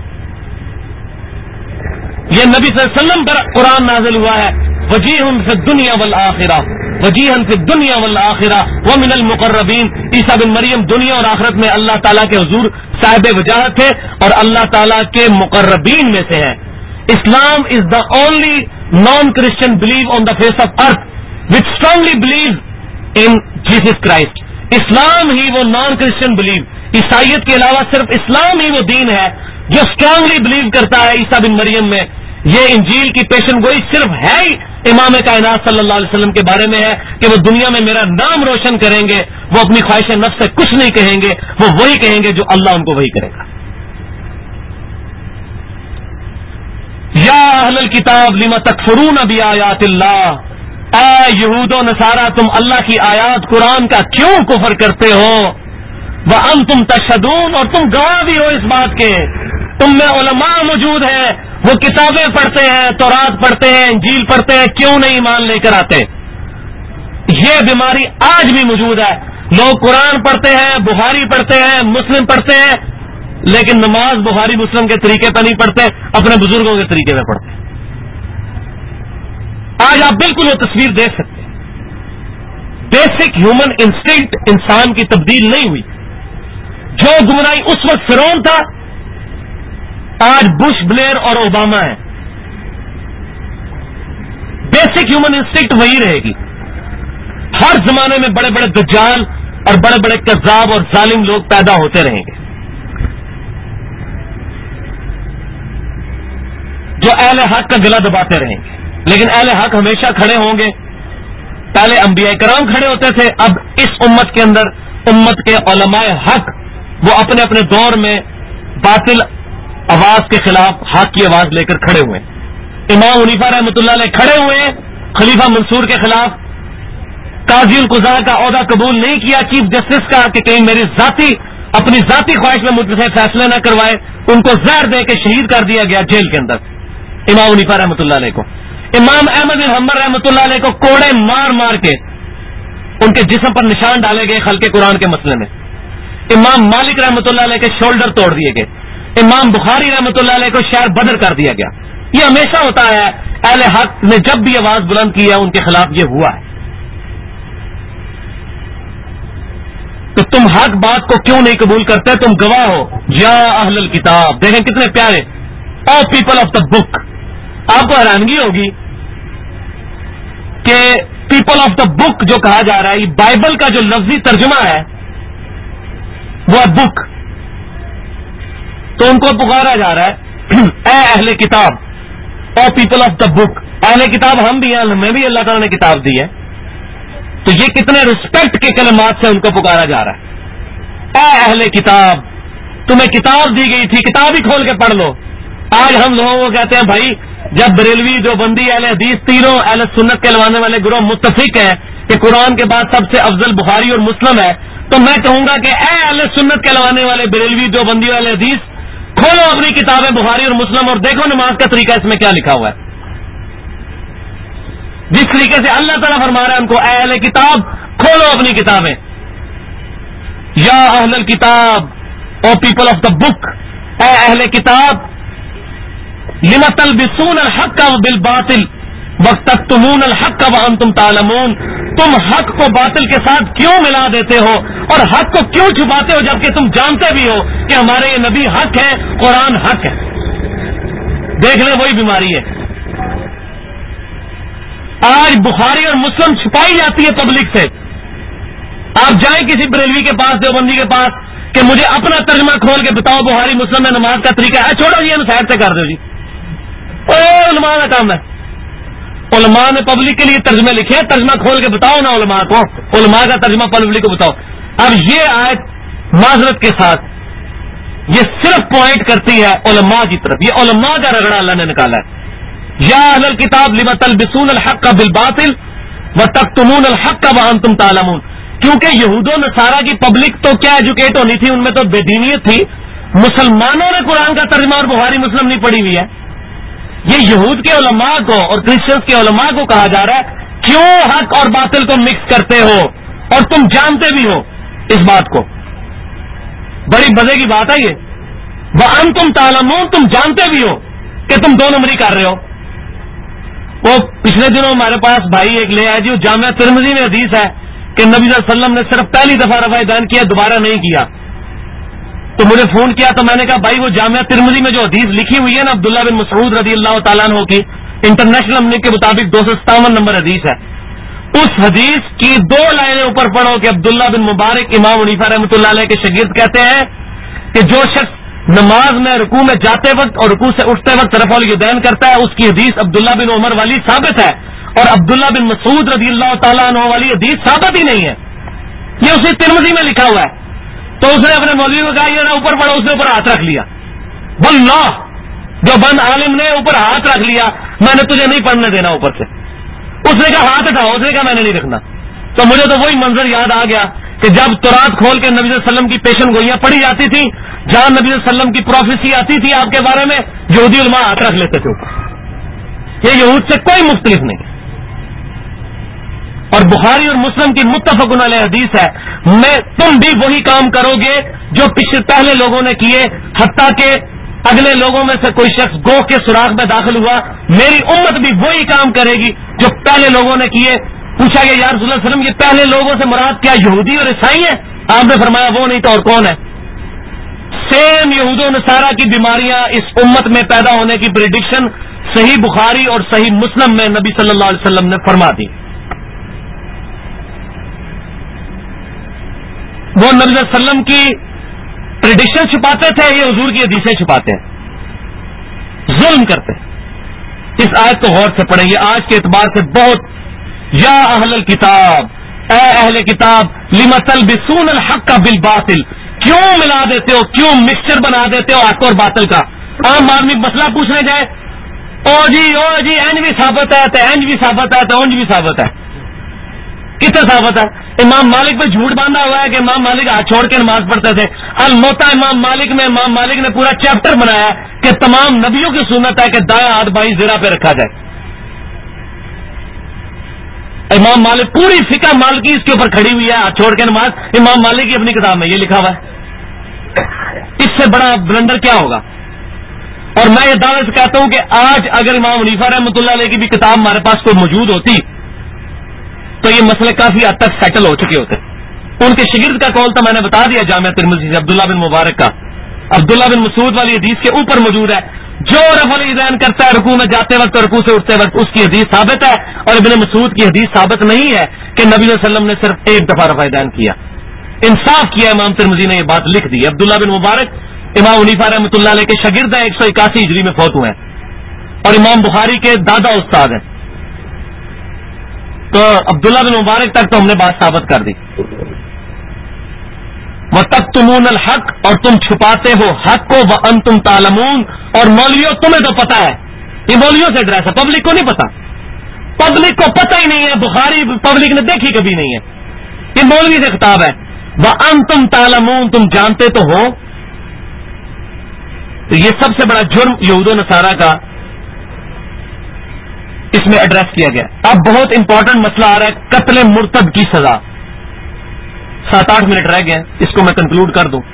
B: یہ نبی صلی اللہ علیہ وسلم پر قرآن نازل ہوا ہے. وجیہن فی الدنیا والآخرہ، وجیہن فی الدنیا والآخرہ ومن المقربین. عیسیٰ بن مریم دنیا اور آخرت میں اللہ تعالیٰ کے حضور صاحب وجاہت تھے اور اللہ تعالیٰ کے مقربین میں سے ہیں. Islam is the only non Christian believe on the face of earth which strongly believe in Jesus Christ. اسلام ہی وہ نان کرسچن بلیو، عیسائیت کے علاوہ صرف اسلام ہی وہ دین ہے جو اسٹرانگلی بلیو کرتا ہے عیسیٰ بن مریم میں. یہ انجیل کی پیشن گوئی صرف ہے ہی امام کائنات صلی اللہ علیہ وسلم کے بارے میں ہے کہ وہ دنیا میں میرا نام روشن کریں گے، وہ اپنی خواہش نفس سے کچھ نہیں کہیں گے، وہ وہی کہیں گے جو اللہ ان کو وہی کرے گا. یا اہل الکتاب لم تکفرون بآیات اللہ، اے یہود و نصارہ تم اللہ کی آیات قرآن کا کیوں کفر کرتے ہو؟ وانتم تشہدون، اور تم گواہ بھی ہو اس بات کے. تم میں علماء موجود ہیں، وہ کتابیں پڑھتے ہیں، تورات پڑھتے ہیں، انجیل پڑھتے ہیں، کیوں نہیں ایمان لے کر آتے؟ یہ بیماری آج بھی موجود ہے. لوگ قرآن پڑھتے ہیں، بخاری پڑھتے ہیں، مسلم پڑھتے ہیں، لیکن نماز بخاری مسلم کے طریقے پہ نہیں پڑھتے، اپنے بزرگوں کے طریقے پہ پڑھتے ہیں. آج آپ بالکل وہ تصویر دیکھ سکتے ہیں. بیسک ہیومن انسٹنکٹ انسان کی تبدیل نہیں ہوئی. جو گمراہی اس وقت فرعون تھا آج بش، بلیر اور اوباما ہے. بیسک ہیومن انسٹنکٹ وہی رہے گی. ہر زمانے میں بڑے بڑے دجال اور بڑے بڑے کذاب اور ظالم لوگ پیدا ہوتے رہیں گے جو اہل حق کا گلا دباتے رہیں گے، لیکن اہل حق ہمیشہ کھڑے ہوں گے. پہلے انبیاء کرام کھڑے ہوتے تھے، اب اس امت کے اندر امت کے علماء حق وہ اپنے اپنے دور میں باطل آواز کے خلاف حق کی آواز لے کر کھڑے ہوئے. امام حنیفہ رحمۃ اللہ علیہ کھڑے ہوئے ہیں خلیفہ منصور کے خلاف. قاضی القضاء کا عہدہ قبول نہیں کیا چیف جسٹس کا کہ کہیں میری اپنی ذاتی خواہش میں مجھ سے فیصلے نہ کروائے. ان کو زہر دے کے شہید کر دیا گیا جیل کے اندر امام حنیفہ رحمۃ اللہ علیہ کو. امام احمد بن حنبل رحمۃ اللہ علیہ کو کوڑے مار مار کے ان کے جسم پر نشان ڈالے گئے خلق قرآن کے مسئلے میں. امام مالک رحمۃ اللہ علیہ کے شولڈر توڑ دیے گئے. امام بخاری رحمۃ اللہ علیہ کو شہر بدر کر دیا گیا. یہ ہمیشہ ہوتا ہے، اہل حق نے جب بھی آواز بلند کی ہے ان کے خلاف یہ ہوا ہے. تو تم حق بات کو کیوں نہیں قبول کرتے؟ تم گواہ ہو. یا اہل الکتاب، دیکھیں کتنے پیارے، او پیپل آف دا بک. آپ کو حیرانگی ہوگی کہ پیپل آف دا بک جو کہا جا رہا ہے، یہ بائبل کا جو لفظی ترجمہ ہے وہ ہے بک. تو ان کو پکارا جا رہا ہے اے اہل کتاب، او پیپل آف دا بک. اہل کتاب ہم بھی ہیں، ہمیں بھی اللہ تعالیٰ نے کتاب دی ہے. تو یہ کتنے رسپیکٹ کے کلمات سے ان کو پکارا جا رہا ہے. اے اہل کتاب، تمہیں کتاب دی گئی تھی، کتاب ہی کھول کے پڑھ لو. آج ہم لوگوں کو کہتے ہیں بھائی جب بریلوی، دیوبندی، اہل حدیث تینوں اہل سنت کہلوانے والے گروہ متفق ہیں کہ قرآن کے بعد سب سے افضل بخاری اور مسلم ہے، تو میں کہوں گا کہ اے اہل سنت کہلوانے والے بریلوی دیوبندی والے حدیث، کھولو اپنی کتابیں بخاری اور مسلم اور دیکھو نماز کا طریقہ اس میں کیا لکھا ہوا ہے. جس طریقے سے اللہ تعالیٰ فرما رہا ہے ان کو، اے اہل کتاب کھولو اپنی کتابیں. یا اہل الکتاب، او پیپل آف دا بک، اے اہل کتاب، لم تلبسون الحق بالباطل وتکتمون الحق وانتم تعلمون، تم حق کو باطل کے ساتھ کیوں ملا دیتے ہو اور حق کو کیوں چھپاتے ہو جبکہ تم جانتے بھی ہو کہ ہمارے یہ نبی حق ہے، قرآن حق ہے. دیکھ لیں وہی بیماری ہے. آج بخاری اور مسلم چھپائی جاتی ہے پبلک سے. آپ جائیں کسی بریلوی کے پاس، دیوبندی کے پاس، کہ مجھے اپنا ترجمہ کھول کے بتاؤ بخاری مسلم میں نماز کا طریقہ ہے. چھوڑو جی، سائڈ سے کر دو جی، علماء کا کام ہے. علماء نے پبلک کے لیے ترجمے لکھے ہیں، ترجمہ کھول کے بتاؤ نا علماء کو، علماء کا ترجمہ پبلک کو بتاؤ. اب یہ آیت معذرت کے ساتھ یہ صرف پوائنٹ کرتی ہے علماء کی طرف. یہ علماء کا رگڑا اللہ نے نکالا ہے. یا اہل الکتاب لم تلبسون الحق بالباطل وتکتمون الحق وانتم تعلمون. کیونکہ یہود و نصارہ کی پبلک تو کیا ایجوکیٹ ہونی تھی، ان میں تو بے دینیت تھی. مسلمانوں نے قرآن کا ترجمہ اور بخاری مسلم نہیں پڑھی ہوئی ہے. یہ یہود کے علماء کو اور کرسچنس کے علماء کو کہا جا رہا ہے کیوں حق اور باطل کو مکس کرتے ہو اور تم جانتے بھی ہو اس بات کو. بڑی مزے کی بات ہے یہ. وانتم تعلمون، تم جانتے بھی ہو کہ تم 2 نمبری کر رہے ہو. وہ پچھلے دنوں ہمارے پاس بھائی ایک لے آئے جو جامعہ ترمذی میں حدیث ہے کہ نبی صلی اللہ علیہ وسلم نے صرف پہلی دفعہ رفع دین کیا، دوبارہ نہیں کیا. تو مجھے فون کیا تو میں نے کہا بھائی وہ جامعہ ترمذی میں جو حدیث لکھی ہوئی ہے نا عبداللہ بن مسعود رضی اللہ تعالیٰ عنہ کی، انٹرنیشنل امنیت کے مطابق 257 نمبر حدیث ہے، اس حدیث کی 2 لائنیں اوپر پڑھو کہ عبداللہ بن مبارک امام حنیفہ رحمۃ اللہ علیہ کے شاگرد کہتے ہیں کہ جو شخص نماز میں رکوع میں جاتے وقت اور رکوع سے اٹھتے وقت رفع الیدین کرتا ہے، اس کی حدیث عبداللہ بن عمر والی ثابت ہے، اور عبداللہ بن مسعود رضی اللہ تعالیٰ عنہ والی حدیث ثابت ہی نہیں ہے. یہ اسی ترمذی میں لکھا ہوا ہے. تو اس نے اپنے مولوی کو کہا یہ نا اوپر پڑھو، اس نے اوپر ہاتھ رکھ لیا. واللہ جو بند عالم نے اوپر ہاتھ رکھ لیا، میں نے تجھے نہیں پڑھنے دینا اوپر سے. اس نے کہا ہاتھ اٹھاؤ، اس نے کہا میں نے نہیں رکھنا. تو مجھے تو وہی منظر یاد آ گیا کہ جب تورات کھول کے نبی صلی اللہ علیہ وسلم کی پیشن گوئیاں پڑھی جاتی تھی، جہاں نبی صلی اللہ علیہ وسلم کی پروفیسی آتی تھی آپ کے بارے میں، یہودی علماء ہاتھ رکھ لیتے تھے اوپر. یہ یہود سے کوئی مختلف نہیں. اور بخاری اور مسلم کی متفق علیہ حدیث ہے، میں تم بھی وہی کام کرو گے جو پہلے لوگوں نے کیے، حتیٰ کہ اگلے لوگوں میں سے کوئی شخص گوہ کے سوراخ میں داخل ہوا، میری امت بھی وہی کام کرے گی جو پہلے لوگوں نے کیے. پوچھا گیا یا رسول اللہ صلی اللہ علیہ وسلم یہ پہلے لوگوں سے مراد کیا یہودی اور عیسائی ہیں؟ آپ نے فرمایا وہ نہیں تو اور کون ہے؟ سیم یہود و نصارہ کی بیماریاں اس امت میں پیدا ہونے کی پریڈکشن صحیح بخاری اور صحیح مسلم میں نبی صلی اللہ علیہ وسلم نے فرما دی. وہ نبی صلی اللہ علیہ وسلم کی پریڈکشن چھپاتے تھے، یہ حضور کی حدیثیں چھپاتے ہیں، ظلم کرتے ہیں. اس آیت کو غور سے پڑھیں، یہ آج کے اعتبار سے بہت. یا اہل الکتاب، اے اہل کتاب لم تلبسون الحق بالباطل، کیوں ملا دیتے ہو، کیوں مکسچر بنا دیتے ہو حق اور باطل کا. عام آدمی مسئلہ پوچھنے جائے او جی اینج بھی ثابت ہے تو اینج بھی ثابت ہے تو اونج بھی ثابت ہے. کتنے ثابت ہے؟ امام مالک پہ جھوٹ باندھا ہوا ہے کہ امام مالک ہاتھ چھوڑ کے نماز پڑھتے تھے. الموتا امام مالک میں امام مالک نے پورا چیپٹر بنایا کہ تمام نبیوں کی سنت ہے کہ دائیں ہاتھ بائیں زرہ پہ رکھا جائے. امام مالک پوری فقہ مالکی اس کے اوپر کھڑی ہوئی ہے، ہاتھ چھوڑ کے نماز. امام مالک کی اپنی کتاب میں یہ لکھا ہوا ہے. اس سے بڑا بلنڈر کیا ہوگا؟ اور میں یہ دعوے سے کہتا ہوں کہ آج اگر امام حنیفہ رحمۃ اللہ علیہ کی بھی کتاب ہمارے پاس کوئی موجود ہوتی تو یہ مسئلے کافی حد تک سیٹل ہو چکے ہوتے. ان کے شاگرد کا قول تو میں نے بتا دیا جامعہ ترمذی سے، عبداللہ بن مبارک کا. عبداللہ بن مسعود والی حدیث کے اوپر موجود ہے، جو رفع الیدین کرتا ہے رکوع میں جاتے وقت اور رکوع سے اٹھتے وقت اس کی حدیث ثابت ہے. اور ابن مسعود کی حدیث ثابت نہیں ہے کہ نبی صلی اللہ علیہ وسلم نے صرف ایک دفعہ رفع الیدین کیا. انصاف کیا امام ترمذی نے یہ بات لکھ دی. عبداللہ بن مبارک امام حنیفہ رحمۃ اللہ علیہ کے شاگرد ہیں، 181 ہجری میں فوت ہوئے ہیں اور امام بخاری کے دادا استاد ہیں. تو عبداللہ بن مبارک تک تو ہم نے بات ثابت کر دی. وَتَكْتُمُونَ الْحَقَّ، اور تم چھپاتے ہو حق کو، وَأَنْتُمْ تَعْلَمُونَ، اور مولویوں تمہیں تو پتا ہے. یہ مولویوں سے ڈریس ہے، پبلک کو نہیں پتا. پبلک کو پتہ ہی نہیں ہے، بخاری پبلک نے دیکھی کبھی نہیں ہے. یہ مولوی سے خطاب ہے. وَأَنْتُمْ تَعْلَمُونَ، تم جانتے تو ہو. تو یہ سب سے بڑا جرم یہود و نصارہ کا اس میں ایڈریس کیا گیا. اب بہت امپورٹنٹ مسئلہ آ رہا ہے، قتل مرتد کی سزا. 7-8 منٹ رہ گئے، اس کو میں کنکلوڈ کر دوں.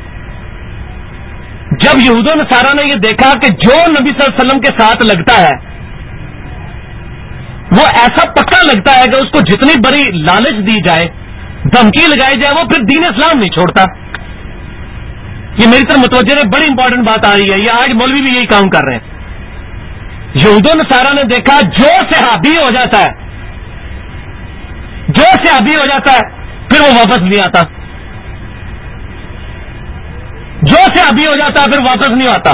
B: جب یہود و نصارہ نے یہ دیکھا کہ جو نبی صلی اللہ علیہ وسلم کے ساتھ لگتا ہے وہ ایسا پکا لگتا ہے کہ اس کو جتنی بڑی لالچ دی جائے، دھمکی لگائی جائے، وہ پھر دین اسلام نہیں چھوڑتا. یہ میری طرف متوجہ ہے، بڑی امپورٹنٹ بات آ رہی ہے. یہ آج مولوی بھی یہی کام کر رہے ہیں. یہود و نصارہ نے دیکھا جو صحابی ہو جاتا ہے پھر وہ واپس نہیں آتا. جو صحابی ہو جاتا ہے پھر واپس نہیں آتا.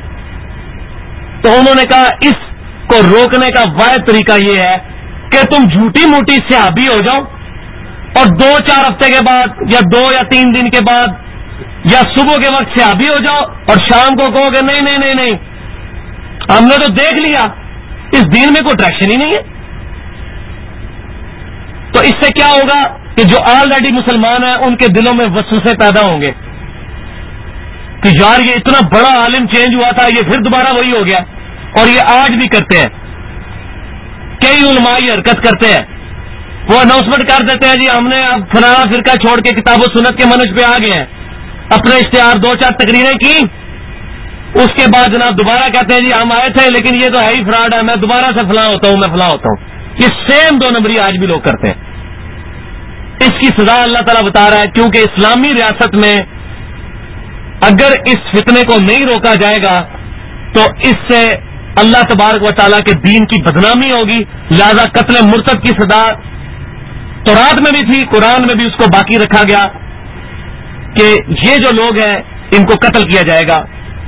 B: تو انہوں نے کہا اس کو روکنے کا واحد طریقہ یہ ہے کہ تم جھوٹی موٹی صحابی ہو جاؤ اور 2-4 ہفتے کے بعد یا 2 یا 3 دن کے بعد یا صبح کے وقت صحابی ہو جاؤ اور شام کو کہو کہ نہیں ہم نے تو دیکھ لیا اس دین میں کوئی اٹریکشن ہی نہیں ہے. تو اس سے کیا ہوگا کہ جو آلریڈی مسلمان ہیں ان کے دلوں میں وسوسے پیدا ہوں گے کہ یار یہ اتنا بڑا عالم چینج ہوا تھا، یہ پھر دوبارہ وہی ہو گیا. اور یہ آج بھی کرتے ہیں، کئی علماء یہ حرکت کرتے ہیں. وہ اناؤنسمنٹ کر دیتے ہیں جی ہم نے اب فلانا فرقہ چھوڑ کے کتاب و سنت کے منہج پہ آ گئے ہیں، اپنے اشتہار 2-4 تقریریں کی، اس کے بعد جناب دوبارہ کہتے ہیں جی ہم آئے تھے لیکن یہ تو ہے ہی فراڈ ہے، میں دوبارہ سے فلاں ہوتا ہوں. یہ سیم 2 نمبری آج بھی لوگ کرتے ہیں. اس کی سزا اللہ تعالیٰ بتا رہا ہے، کیونکہ اسلامی ریاست میں اگر اس فتنے کو نہیں روکا جائے گا تو اس سے اللہ تبارک و تعالیٰ کے دین کی بدنامی ہوگی. لہذا قتل مرتد کی سزا تورات میں بھی تھی، قرآن میں بھی اس کو باقی رکھا گیا کہ یہ جو لوگ ہیں ان کو قتل کیا جائے گا.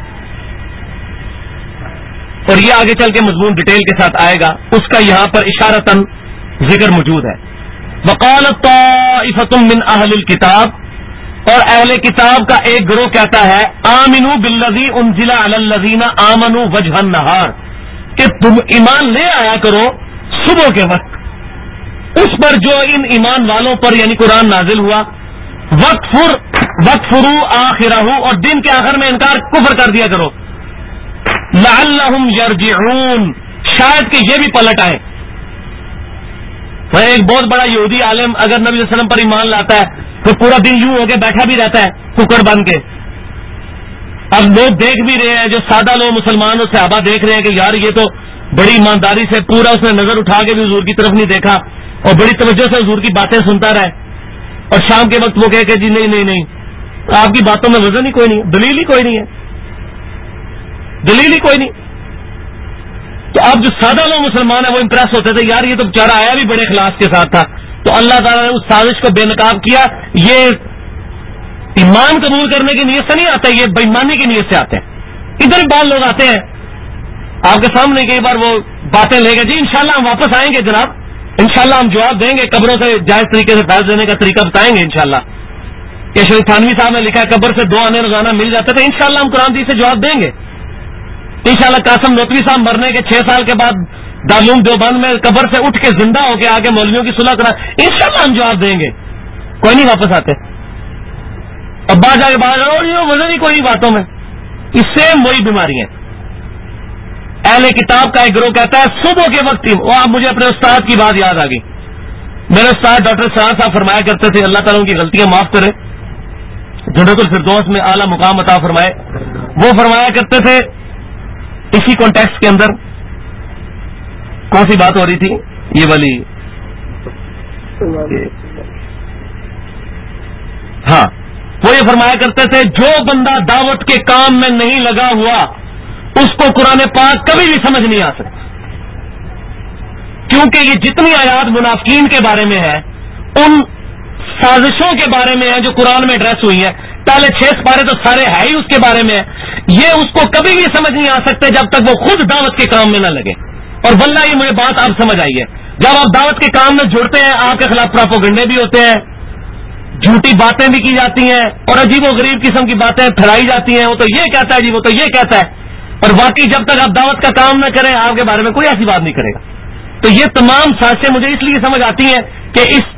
B: اور یہ آگے چل کے مضمون ڈیٹیل کے ساتھ آئے گا، اس کا یہاں پر اشارتاً ذکر موجود ہے. وقالت طائفۃ من اہل الکتاب، اور اہل کتاب کا ایک گروہ کہتا ہے آمنوا بالذی انزل علی الذین آمنوا وجہ النہار، کہ تم ایمان لے آیا کرو صبح کے وقت اس پر جو ان ایمان والوں پر یعنی قرآن نازل ہوا. وَاکْفُرُوا آخِرَهُ، اور دن کے آخر میں انکار کفر کر دیا کرو. لَعَلَّهُمْ يَرْجِعُونَ، شاید کہ یہ بھی پلٹ آئے. ایک بہت بڑا یہودی عالم اگر نبی صلی اللہ علیہ وسلم پر ایمان لاتا ہے تو پورا دن یوں ہو کے بیٹھا بھی رہتا ہے ککڑ بن کے. اب لوگ دیکھ بھی رہے ہیں، جو سادہ لوگ مسلمان اور صحابہ دیکھ رہے ہیں کہ یار یہ تو بڑی ایمانداری سے پورا اس نے نظر اٹھا کے بھی حضور کی طرف نہیں دیکھا اور بڑی توجہ سے حضور کی باتیں سنتا رہے، اور شام کے وقت وہ کہے کہ جی نہیں آپ کی باتوں میں وزن ہی کوئی نہیں ہے، دلیل ہی کوئی نہیں. تو اب جو سادہ لوگ مسلمان ہیں وہ امپریس ہوتے تھے، یار یہ تو بیچارہ آیا بھی بڑے اخلاص کے ساتھ تھا. تو اللہ تعالیٰ نے اس سازش کو بے نقاب کیا. یہ ایمان قبول کرنے کی نیت سے نہیں آتا، یہ بےایمانی کی نیت سے آتے ہیں. ادھر بھی بعض لوگ آتے ہیں آپ کے سامنے، کئی بار وہ باتیں لے گئے جی انشاءاللہ ہم واپس آئیں گے جناب، انشاءاللہ ہم جواب دیں گے، قبروں سے جائز طریقے سے فیض دینے کا طریقہ بتائیں گے انشاءاللہ. کہ شریف تھانوی صاحب نے لکھا ہے قبر سے 2 آنے روزانہ مل جاتے تھے، انشاءاللہ ہم قرآن حدیث سے جواب دیں گے. انشاءاللہ قاسم نوتوی صاحب مرنے کے 6 سال کے بعد دارالعلوم دیوبند میں قبر سے اٹھ کے زندہ ہو کے آگے مولویوں کی صلح کرا، انشاءاللہ ہم جواب دیں گے. کوئی نہیں واپس آتے، اب باہر جا کے باہر اور یہ وزن ہی کوئی نہیں باتوں میں. اس سے وہی بیماری ہے. اہل کتاب کا ایک گروہ کہتا ہے صبح کے وقت ہی، وہ آپ مجھے اپنے استاد کی بات یاد آ گئی. میرے استاد ڈاکٹر سرار صاحب فرمایا کرتے تھے، اللہ تعالیٰ ان کی غلطیاں معاف کرے، جنت الفردوس میں اعلیٰ مقام عطا فرمائے. وہ فرمایا کرتے تھے اسی کانٹیکسٹ کے اندر، کون سی بات ہو رہی تھی یہ والی، ہاں وہ یہ فرمایا کرتے تھے جو بندہ دعوت کے کام میں نہیں لگا ہوا اس کو قرآن پاک کبھی بھی سمجھ نہیں آ سکتا، کیونکہ یہ جتنی آیات منافقین کے بارے میں ہے ان سازشوں کے بارے میں ہے جو قرآن میں ایڈریس ہوئی ہیں. پہلے 6 سپارے تو سارے ہے ہی اس کے بارے میں ہے. یہ اس کو کبھی بھی سمجھ نہیں آ سکتے جب تک وہ خود دعوت کے کام میں نہ لگے. اور واللہ یہ مجھے بات آپ سمجھ آئی ہے، جب آپ دعوت کے کام میں جڑتے ہیں آپ کے خلاف پراپوگنڈے بھی ہوتے ہیں، جھوٹی باتیں بھی کی جاتی ہیں اور عجیب و غریب قسم کی باتیں پھیلائی جاتی ہیں. وہ تو یہ کہتا ہے جی، وہ تو یہ کہتا ہے، اور واقعی جب تک آپ دعوت کا کام نہ کریں آپ کے بارے میں کوئی ایسی بات نہیں کرے گا. تو یہ تمام سازشیں مجھے اس لیے سمجھ آتی ہیں کہ اس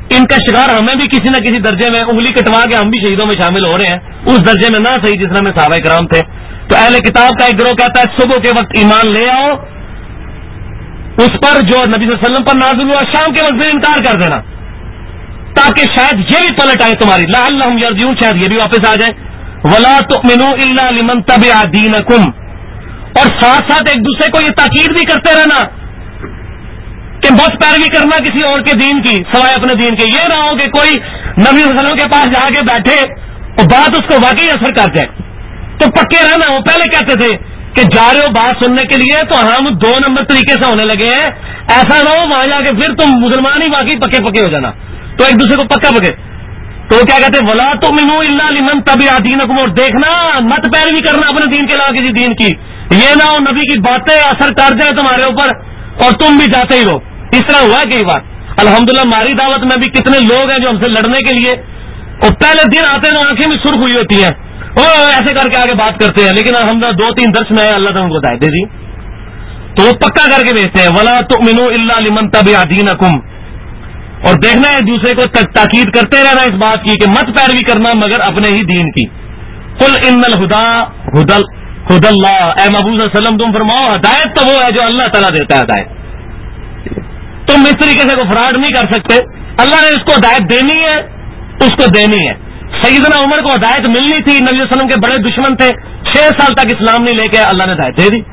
B: ان کا شکار ہمیں بھی کسی نہ کسی درجے میں انگلی کٹوا کے ہم بھی شہیدوں میں شامل ہو رہے ہیں، اس درجے میں نہ صحیح جس طرح میں صحابہ کرام تھے. تو اہل کتاب کا ایک گروہ کہتا ہے صبح کے وقت ایمان لے آؤ اس پر جو نبی صلی اللہ علیہ وسلم پر نازل ہوا، شام کے وقت بھی انکار کر دینا تاکہ شاید یہ بھی پلٹ آئے تمہاری، لعلہم یرجعون، شاید یہ بھی واپس آ جائے. ولا تؤمنوا الا لمن تبع دینکم، اور ساتھ ساتھ ایک دوسرے کو یہ تاکید بھی کرتے رہنا کہ بس پیروی کرنا کسی اور کے دین کی سوائے اپنے دین کے. یہ نہ ہو کہ کوئی نبی صلی اللہ علیہ وسلم کے پاس جا کے بیٹھے اور بات اس کو واقعی اثر کر جائے. تو پکے رہنا. وہ پہلے کہتے تھے کہ جا رہے ہو بات سننے کے لیے تو ہم 2 نمبر طریقے سے ہونے لگے ہیں، ایسا نہ ہو وہاں جا کے پھر تم مسلمان ہی واقعی پکے پکے ہو جانا. تو ایک دوسرے کو پکا پکے. تو وہ کیا کہتے ہیں، ولا تؤمنوا الا لمن تبع دینکم، اور دیکھنا مت پیروی کرنا اپنے دین کے علاوہ کسی دین کی. یہ نہ ہو نبی کی باتیں اثر کر جائیں تمہارے اوپر اور تم بھی جاتے ہی رہو. اس طرح ہوا ہے کئی بار. الحمدللہ ہماری دعوت میں بھی کتنے لوگ ہیں جو ہم سے لڑنے کے لیے، اور پہلے دن آتے ہیں آنکھیں بھی سرخ ہوئی ہوتی ہیں، اور ایسے کر کے آگے بات کرتے ہیں، لیکن الحمدللہ 2-3 درس میں اللہ تعالیٰ ان کو ہدایت دے دی تو وہ پکا کر کے بھیجتے ہیں. ولا تؤمنوا الا لمن تبع دینکم، اور دیکھنا ہے دوسرے کو تاکید کرتے رہنا اس بات کی کہ مت پیروی کرنا مگر اپنے ہی دین کی. قل ان الہدی ہدی اللہ، اے محبوب صلی اللہ علیہ وسلم تم فرماؤ ہدایت تو وہ ہے جو اللہ تعالیٰ دیتا ہے ہدایت. تم اس طریقے سے کوئی فراڈ نہیں کر سکتے. اللہ نے اس کو ہدایت دینی ہے، اس کو دینی ہے. سیدنا عمر کو ہدایت ملنی تھی، نبی صلی اللہ علیہ وسلم کے بڑے دشمن تھے، 6 سال تک اسلام نہیں لے کے اللہ نے ہدایت دے دی.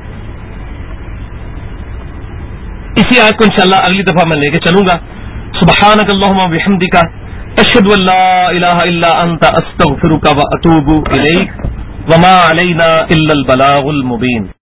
B: اسی آیت کو انشاءاللہ اگلی دفعہ میں لے کے چلوں گا. سبحانک اللہم و بحمدک اشہد ان لا الہ الا انت استغفرک و اتوب الیک وما علینا الا البلاغ المبین.